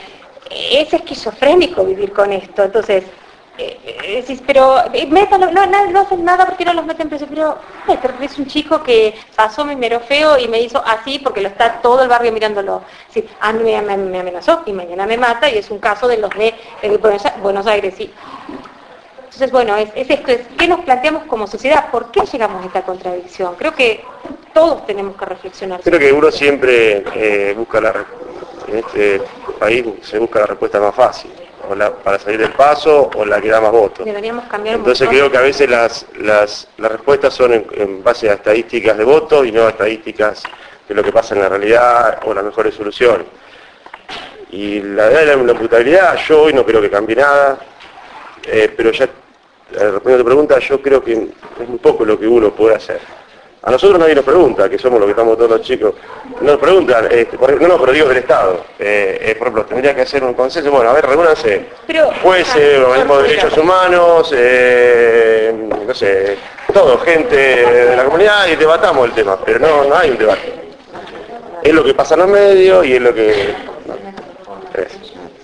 es esquizofrénico vivir con esto. Entonces, eh, eh, pero eh, métalo, no, no, no hacen nada porque no los meten preso, pero eh, es un chico que pasó, me miró feo y me hizo así porque lo está todo el barrio mirándolo. Sí, ah, me, me, me amenazó y mañana me mata, y es un caso de los de, de Buenos Aires, sí. Entonces, bueno, es, es esto, es qué nos planteamos como sociedad, ¿por qué llegamos a esta contradicción? Creo que todos tenemos que reflexionar. Creo que uno siempre eh, busca la, en este país se busca la respuesta más fácil, o la, para salir del paso, o la que da más votos. Deberíamos cambiar un Entonces montón. creo que a veces las, las, las respuestas son en, en base a estadísticas de votos y no a estadísticas de lo que pasa en la realidad o las mejores soluciones. Y la edad de la imputabilidad, yo hoy no creo que cambie nada, eh, pero ya, respondiendo a tu pregunta, yo creo que es un poco lo que uno puede hacer. A nosotros nadie nos pregunta, que somos los que estamos todos los chicos, no nos preguntan, este, por, no, no, pero digo del Estado. Eh, eh, por ejemplo, tendría que hacer un consenso, bueno, a ver, reúnanse, jueces, organismos de derechos humanos, eh, no sé, todo, gente de la comunidad, y debatamos el tema, pero no, no hay un debate. Es lo que pasa en los medios y es lo que... No, es.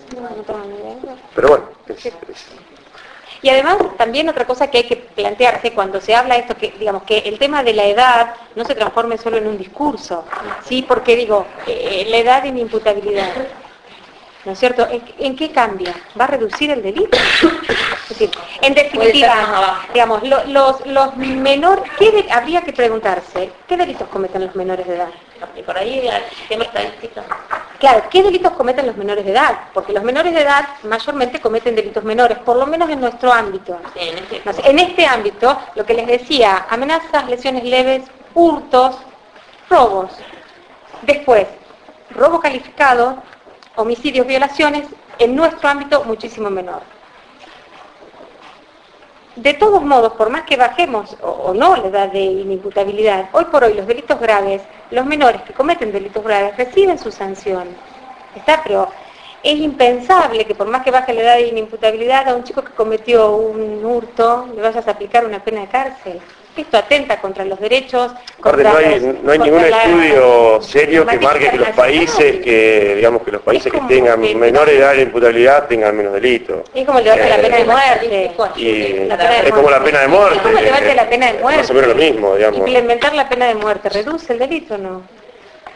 Pero bueno, es, es. Y además, también otra cosa que hay que plantearse cuando se habla de esto, que digamos que el tema de la edad no se transforme solo en un discurso, ¿sí? Porque digo, eh, la edad de inimputabilidad, ¿no es cierto? ¿En, ¿En qué cambia? ¿Va a reducir el delito? Es decir, en definitiva, digamos, lo, los, los menores, ¿qué de, habría que preguntarse? ¿Qué delitos cometen los menores de edad? Y por ahí el tema estadístico. Claro, ¿qué delitos cometen los menores de edad? Porque los menores de edad mayormente cometen delitos menores, por lo menos en nuestro ámbito. Sí, en, este... No sé, en este ámbito, lo que les decía, amenazas, lesiones leves, hurtos, robos. Después, robo calificado, homicidios, violaciones, en nuestro ámbito muchísimo menor. De todos modos, por más que bajemos o, o no la edad de inimputabilidad, hoy por hoy los delitos graves, los menores que cometen delitos graves reciben su sanción. Está, pero es impensable que por más que baje la edad de inimputabilidad a un chico que cometió un hurto le vayas a aplicar una pena de cárcel. Esto atenta contra los derechos. Aparte, no hay, los, no hay ningún la, estudio serio que marque que los países que, digamos, que los países que tengan que, menores edad de imputabilidad tengan menos delitos. Es como el debate de la pena de muerte. Y la pena de es como la pena de muerte. Es como el debate de la pena de muerte. Más o menos lo mismo, digamos. Implementar la pena de muerte, ¿reduce el delito o no?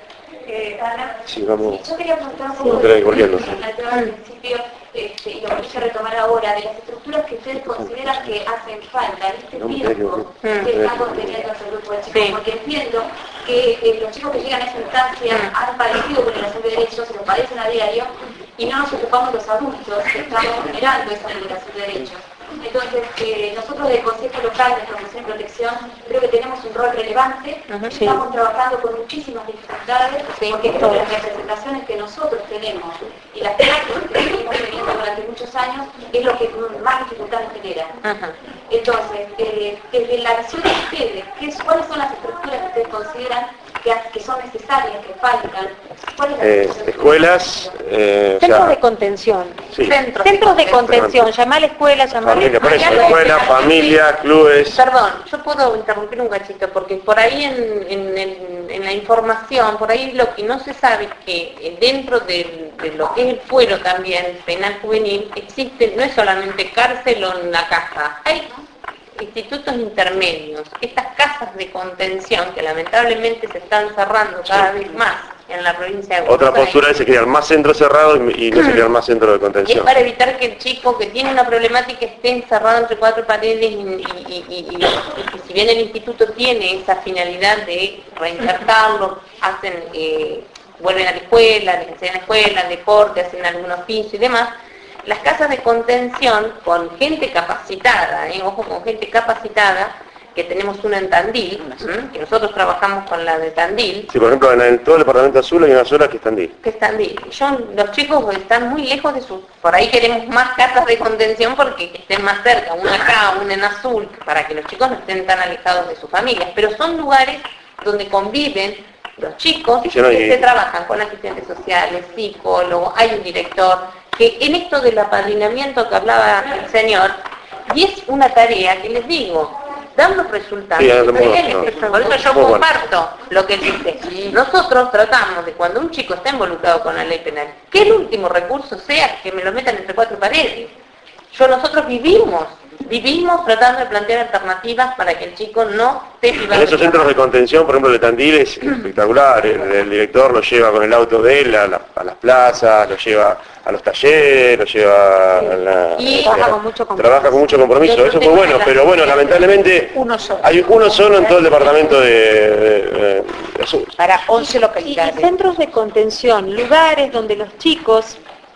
Eh, Ana, Sí, vamos. yo quería preguntar un No poco creo que volviendo. al tema del principio, este, y lo que quise retomar ahora, de las estructuras que ustedes consideran que hacen falta en este tiempo que está conteniendo este grupo de chicos, porque entiendo que eh, los chicos que llegan a esa instancia han padecido vulneración de derechos, se los padecen a diario, y no nos ocupamos los adultos que estamos generando esa vulneración de derechos. Entonces, eh, nosotros del Consejo Local de Promoción y Protección creo que tenemos un rol relevante, uh-huh, sí. Estamos trabajando con muchísimas dificultades, sí, porque creo que las representaciones que nosotros tenemos y las prácticas que seguimos teniendo durante muchos años es lo que más dificultades genera. Uh-huh. Entonces, eh, desde la visión de ustedes, ¿qué, ¿cuáles son las estructuras que ustedes consideran que, que son necesarias, que faltan? Eh, escuelas, eh, centros o sea, de contención, sí. centros, centros de contención, llamar a la escuela, llamar familia, por eso, escuela, familia, clubes. Perdón, yo puedo interrumpir un cachito porque por ahí en, en, en, en la información, por ahí lo que no se sabe es que dentro de, de lo que es el fuero también penal juvenil existe, no es solamente cárcel o una casa, hay institutos intermedios, estas casas de contención que lamentablemente se están cerrando cada vez más en la provincia de Buenos Otra postura es que crear más centros cerrados y, y no se crear más centros de Y es contención. para evitar que el chico que tiene una problemática esté encerrado entre cuatro paredes y, y, y, y, y, y si bien el instituto tiene esa finalidad de reinsertarlo, hacen, eh, vuelven a la escuela, les enseñan a la escuela, deporte, hacen algún oficio y demás, las casas de contención con gente capacitada, ¿eh? Ojo, con gente capacitada, que tenemos una en Tandil, ¿eh? Que nosotros trabajamos con la de Tandil. Sí, por ejemplo, en el, todo el departamento azul hay una sola que es Tandil. Que es Tandil. Yo, los chicos están muy lejos de sus... Por ahí queremos más casas de contención porque estén más cerca, una acá, una en azul, para que los chicos no estén tan alejados de sus familias. Pero son lugares donde conviven los chicos que se trabajan con asistentes sociales, psicólogos, hay un director, que en esto del apadrinamiento que hablaba el señor, y es una tarea que les digo, dan los resultados. Sí, no, no, por eso yo comparto lo que dice. Nosotros tratamos de cuando un chico está involucrado con la ley penal, que el último recurso sea que me lo metan entre cuatro paredes. Yo, nosotros vivimos, vivimos tratando de plantear alternativas para que el chico no esté privado. En esos centros de contención, por ejemplo, de Tandil es espectacular. El, el director lo lleva con el auto de él a, la, a las plazas, lo lleva a los talleres, lo lleva a la... Y a, trabaja con mucho compromiso. Trabaja con mucho compromiso, eso fue bueno, pero bueno, lamentablemente uno solo. hay uno solo en todo el departamento de, de, de, de Azul. Para once Y, localidades. y centros de contención, lugares donde los chicos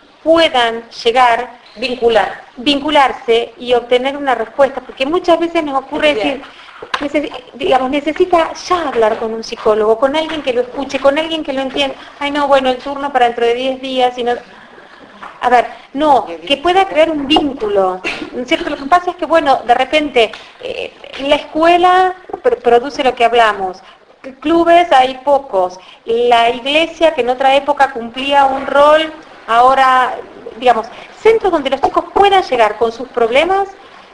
puedan llegar, vincular, vincularse y obtener una respuesta, porque muchas veces nos ocurre decir, neces digamos, necesita ya hablar con un psicólogo, con alguien que lo escuche, con alguien que lo entienda. Ay no, bueno, el turno para dentro de diez días, y no... A ver, no, que pueda crear un vínculo, ¿cierto? Lo que pasa es que, bueno, de repente, eh, la escuela pr produce lo que hablamos, clubes hay pocos, la iglesia que en otra época cumplía un rol, ahora, digamos, centros donde los chicos puedan llegar con sus problemas,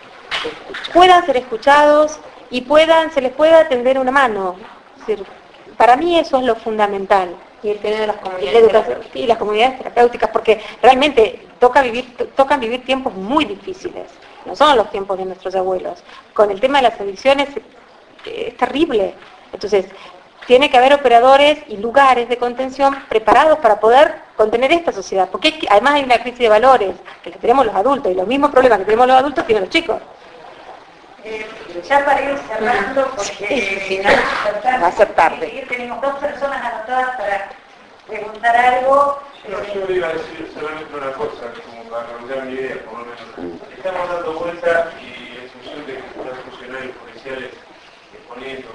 puedan ser escuchados y puedan, se les pueda tender una mano. Es decir, para mí eso es lo fundamental. Y el tener de las Y, comunidades la y las comunidades terapéuticas, porque realmente toca vivir, tocan vivir tiempos muy difíciles, no son los tiempos de nuestros abuelos. Con el tema de las adicciones es terrible. Entonces, tiene que haber operadores y lugares de contención preparados para poder contener esta sociedad, porque es que, además hay una crisis de valores que tenemos los adultos, y los mismos problemas que tenemos los adultos tienen los chicos. Eh, ya para ir cerrando, porque sí, sí, no, va a ser tarde. Tenemos dos personas anotadas para preguntar algo. No, yo iba a decir solamente una cosa, como para redondear mi idea, por lo menos. Estamos dando vuelta y en función de que los funcionarios policiales exponiendo,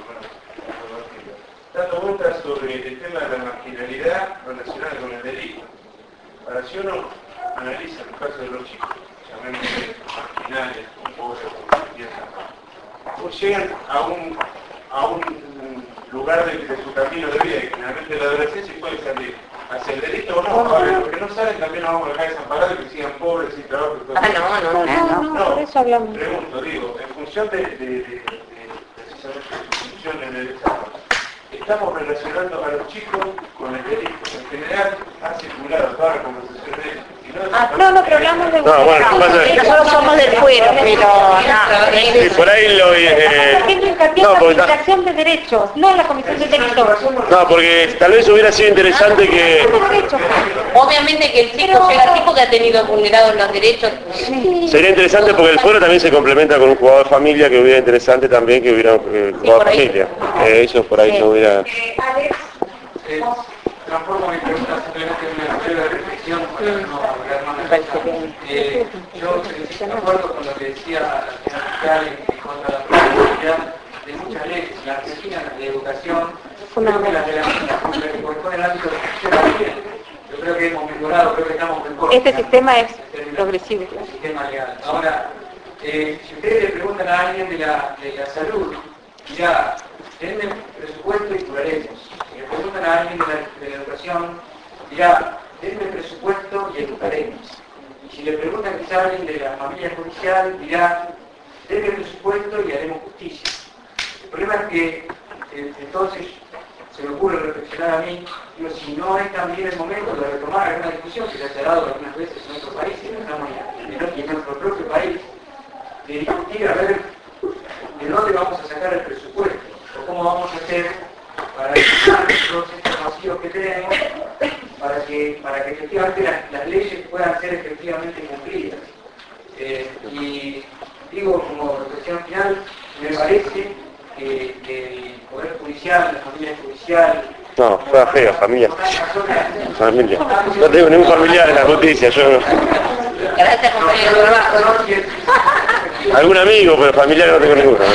dando vuelta sobre el tema de la marginalidad relacionada con el delito. Ahora, si uno analiza el caso de los chicos, llamémosle marginales, con pobres, pues llegan a un, a un lugar de, de su camino de vida, y generalmente la adolescencia puede salir hacia el delito o no. Ahora, los que no salen también nos vamos a dejar desamparados y que sigan pobres sin trabajo. Y todo. Ah, no, no, no, no, no, por eso hablamos. Pregunto, digo, en función de, de, de, de, de precisamente su función en el Estado, estamos relacionando a los chicos con el delito. En general, ha circulado toda la conversación de ellos, y no No, no, pero hablamos de... No, bueno, ¿qué pasa? Nosotros somos del fuero, pero no. Sí, por ahí lo... Eh, haciendo hincapié no, en la porque ta- Comisión de Derechos, no en la Comisión de Derechos. no, porque tal vez hubiera sido interesante que... Obviamente que el chico llega así porque ha tenido vulnerados los derechos. Sería interesante porque el fuero también se complementa con un jugador de familia, que hubiera interesante también que hubiera eh, jugador de familia. Eh, eso por ahí no hubiera... Eh, transformo mi pregunta simplemente en una breve reflexión para no hablar más de eso. Eh, yo estoy de acuerdo con lo que decía la señora fiscal en contra de la progresividad de muchas leyes. En la Argentina, la educación, creo que las de la Argentina, porque corresponde al ámbito de la justicia también. Yo creo que hemos mejorado, creo que estamos mejor. Este sistema es progresivo. El sistema legal. Ahora, eh, si ustedes le preguntan a alguien de la, de la salud, ya, denme presupuesto y curaremos. Si le preguntan a alguien de la, de la educación, dirá, denme presupuesto y educaremos. Y si le preguntan quizá a alguien de la familia judicial, dirá, denme presupuesto y haremos justicia. El problema es que, eh, entonces, se me ocurre reflexionar a mí, digo, si no es también el momento de retomar alguna discusión que se ha dado algunas veces en nuestro país, y estamos en, en nuestro propio país, de discutir a ver de dónde vamos a sacar el presupuesto, o cómo vamos a hacer para eliminar todos estos vacíos que tenemos, para que, para que efectivamente las, las leyes puedan ser efectivamente cumplidas. Eh, y digo, como reflexión final, me parece que, que el Poder Judicial, la familia judicial... No, fue feo, familia. Familia. No tengo ningún familiar en la justicia, yo... Gracias, compañero de trabajo. Algún amigo, pero familiar no tengo ninguno.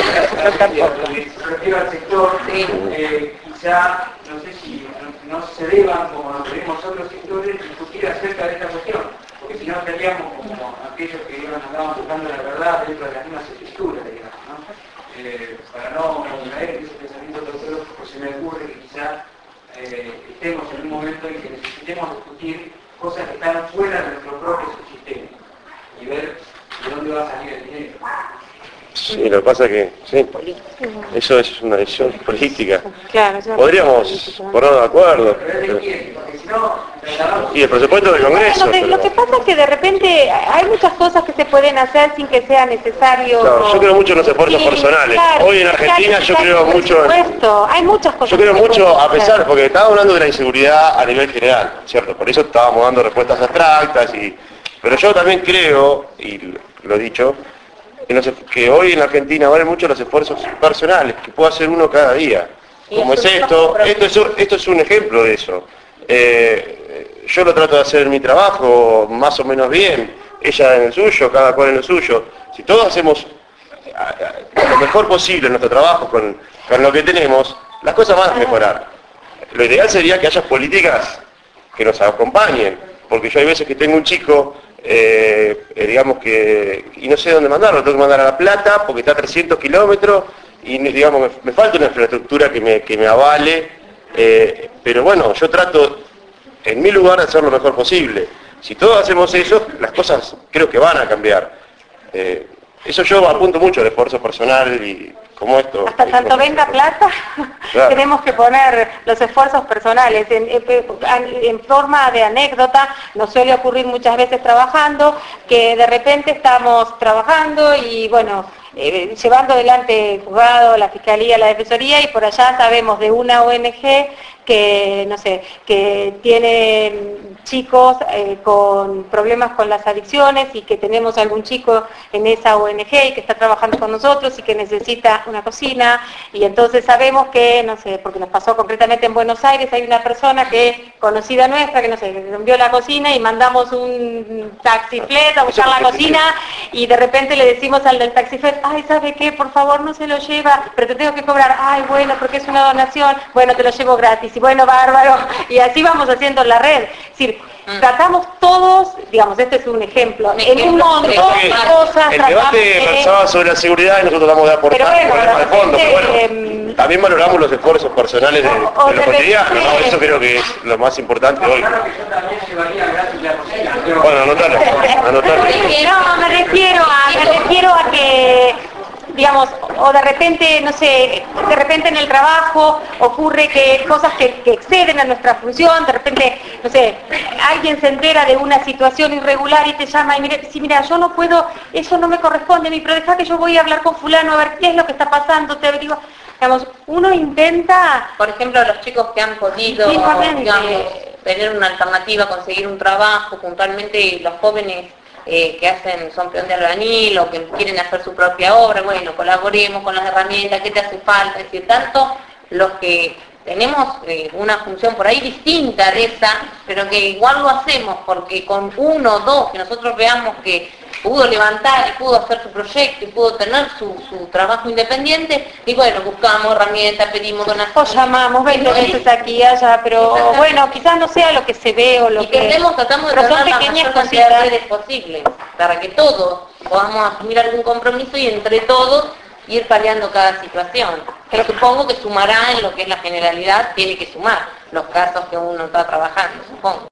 Se refiere al sector, eh, quizá, no sé si no, no se deban, como nos debemos otros sectores, discutir acerca de esta cuestión, porque si no estaríamos como aquellos que iban, andaban buscando la verdad dentro de las mismas escrituras, digamos, ¿no? Eh, para no caer en ese pensamiento teológico, se me ocurre que quizá eh, estemos en un momento en que necesitemos discutir cosas que están fuera de nuestro propio sistema y ver de dónde va a salir el dinero. Sí, lo que pasa es que, sí, eso es una decisión política. Claro, eso Podríamos ponernos de acuerdo. Pero... Y el presupuesto del Congreso. Lo, que, pero... lo que pasa es que de repente hay muchas cosas que se pueden hacer sin que sea necesario. No, yo creo mucho en los esfuerzos sí, personales. Claro, Hoy en Argentina yo creo mucho en... Hay muchas cosas. Yo creo mucho, a pesar, porque estábamos hablando de la inseguridad a nivel general, ¿cierto? Por eso estábamos dando respuestas abstractas y... Pero yo también creo, y lo he dicho, que hoy en Argentina valen mucho los esfuerzos personales, que puede hacer uno cada día. Como es esto, esto es, un, esto es un ejemplo de eso. Eh, yo lo trato de hacer en mi trabajo más o menos bien, ella en el suyo, cada cual en el suyo. Si todos hacemos lo mejor posible en nuestro trabajo con, con lo que tenemos, las cosas van a mejorar. Lo ideal sería que haya políticas que nos acompañen, porque yo hay veces que tengo un chico... Eh, eh, digamos que, y no sé dónde mandarlo, tengo que mandar a La Plata porque está a trescientos kilómetros y digamos, me, me falta una infraestructura que me, que me avale, eh, pero bueno, yo trato en mi lugar de hacer lo mejor posible. Si todos hacemos eso, las cosas creo que van a cambiar. Eh, eso yo apunto mucho al esfuerzo personal y como esto. Hasta tanto venga plata, claro. Tenemos que poner los esfuerzos personales. En, en, en forma de anécdota, nos suele ocurrir muchas veces trabajando, que de repente estamos trabajando y bueno, eh, llevando adelante el juzgado, la fiscalía, la defensoría, y por allá sabemos de una O N G que, no sé, que tiene chicos eh, con problemas con las adicciones y que tenemos algún chico en esa O N G y que está trabajando con nosotros y que necesita una cocina, y entonces sabemos que, no sé, porque nos pasó concretamente en Buenos Aires, hay una persona que, conocida nuestra, que no sé, que rompió la cocina y mandamos un taxiflet a buscar la cocina y de repente le decimos al del taxiflet, ay, ¿sabe qué? Por favor no se lo lleva, pero te tengo que cobrar, ay, bueno, porque es una donación, bueno, te lo llevo gratis, y bueno, bárbaro, y así vamos haciendo la red. Es decir, tratamos todos, digamos, este es un ejemplo, en un montón de cosas. El debate versaba sobre la seguridad y nosotros tratamos de aportar bueno, problemas de fondo, pero bueno, eh, también valoramos los esfuerzos personales de, de lo cotidiano, ¿no? Eso creo que es lo más importante hoy. Bueno, anotalo, anotalo. No, me refiero a, me refiero a que... digamos, o de repente, no sé, de repente en el trabajo ocurre que cosas que, que exceden a nuestra función, de repente, no sé, alguien se entera de una situación irregular y te llama y mire, sí, mira, yo no puedo, eso no me corresponde a mí, pero deja que yo voy a hablar con fulano a ver qué es lo que está pasando, te averiguo. Digamos, uno intenta... Por ejemplo, los chicos que han podido, digamos, tener una alternativa, conseguir un trabajo, puntualmente los jóvenes eh, que hacen, son peón de albañil o que quieren hacer su propia obra, bueno, colaboremos con las herramientas, ¿qué te hace falta? Es decir, tanto los que tenemos eh, una función por ahí distinta de esa, pero que igual lo hacemos porque con uno o dos que nosotros veamos que pudo levantar y pudo hacer su proyecto y pudo tener su, su trabajo independiente, y bueno, buscamos herramientas, pedimos donaciones. O llamamos veinte veces aquí y allá, pero bueno, quizás no sea lo que se ve o lo y que... Y queremos, tratamos de pero tener son la pequeñas mayor cantidad cositas de redes posible, para que todos podamos asumir algún compromiso y entre todos ir paliando cada situación. Pero supongo que sumará en lo que es la generalidad, tiene que sumar los casos que uno está trabajando, supongo.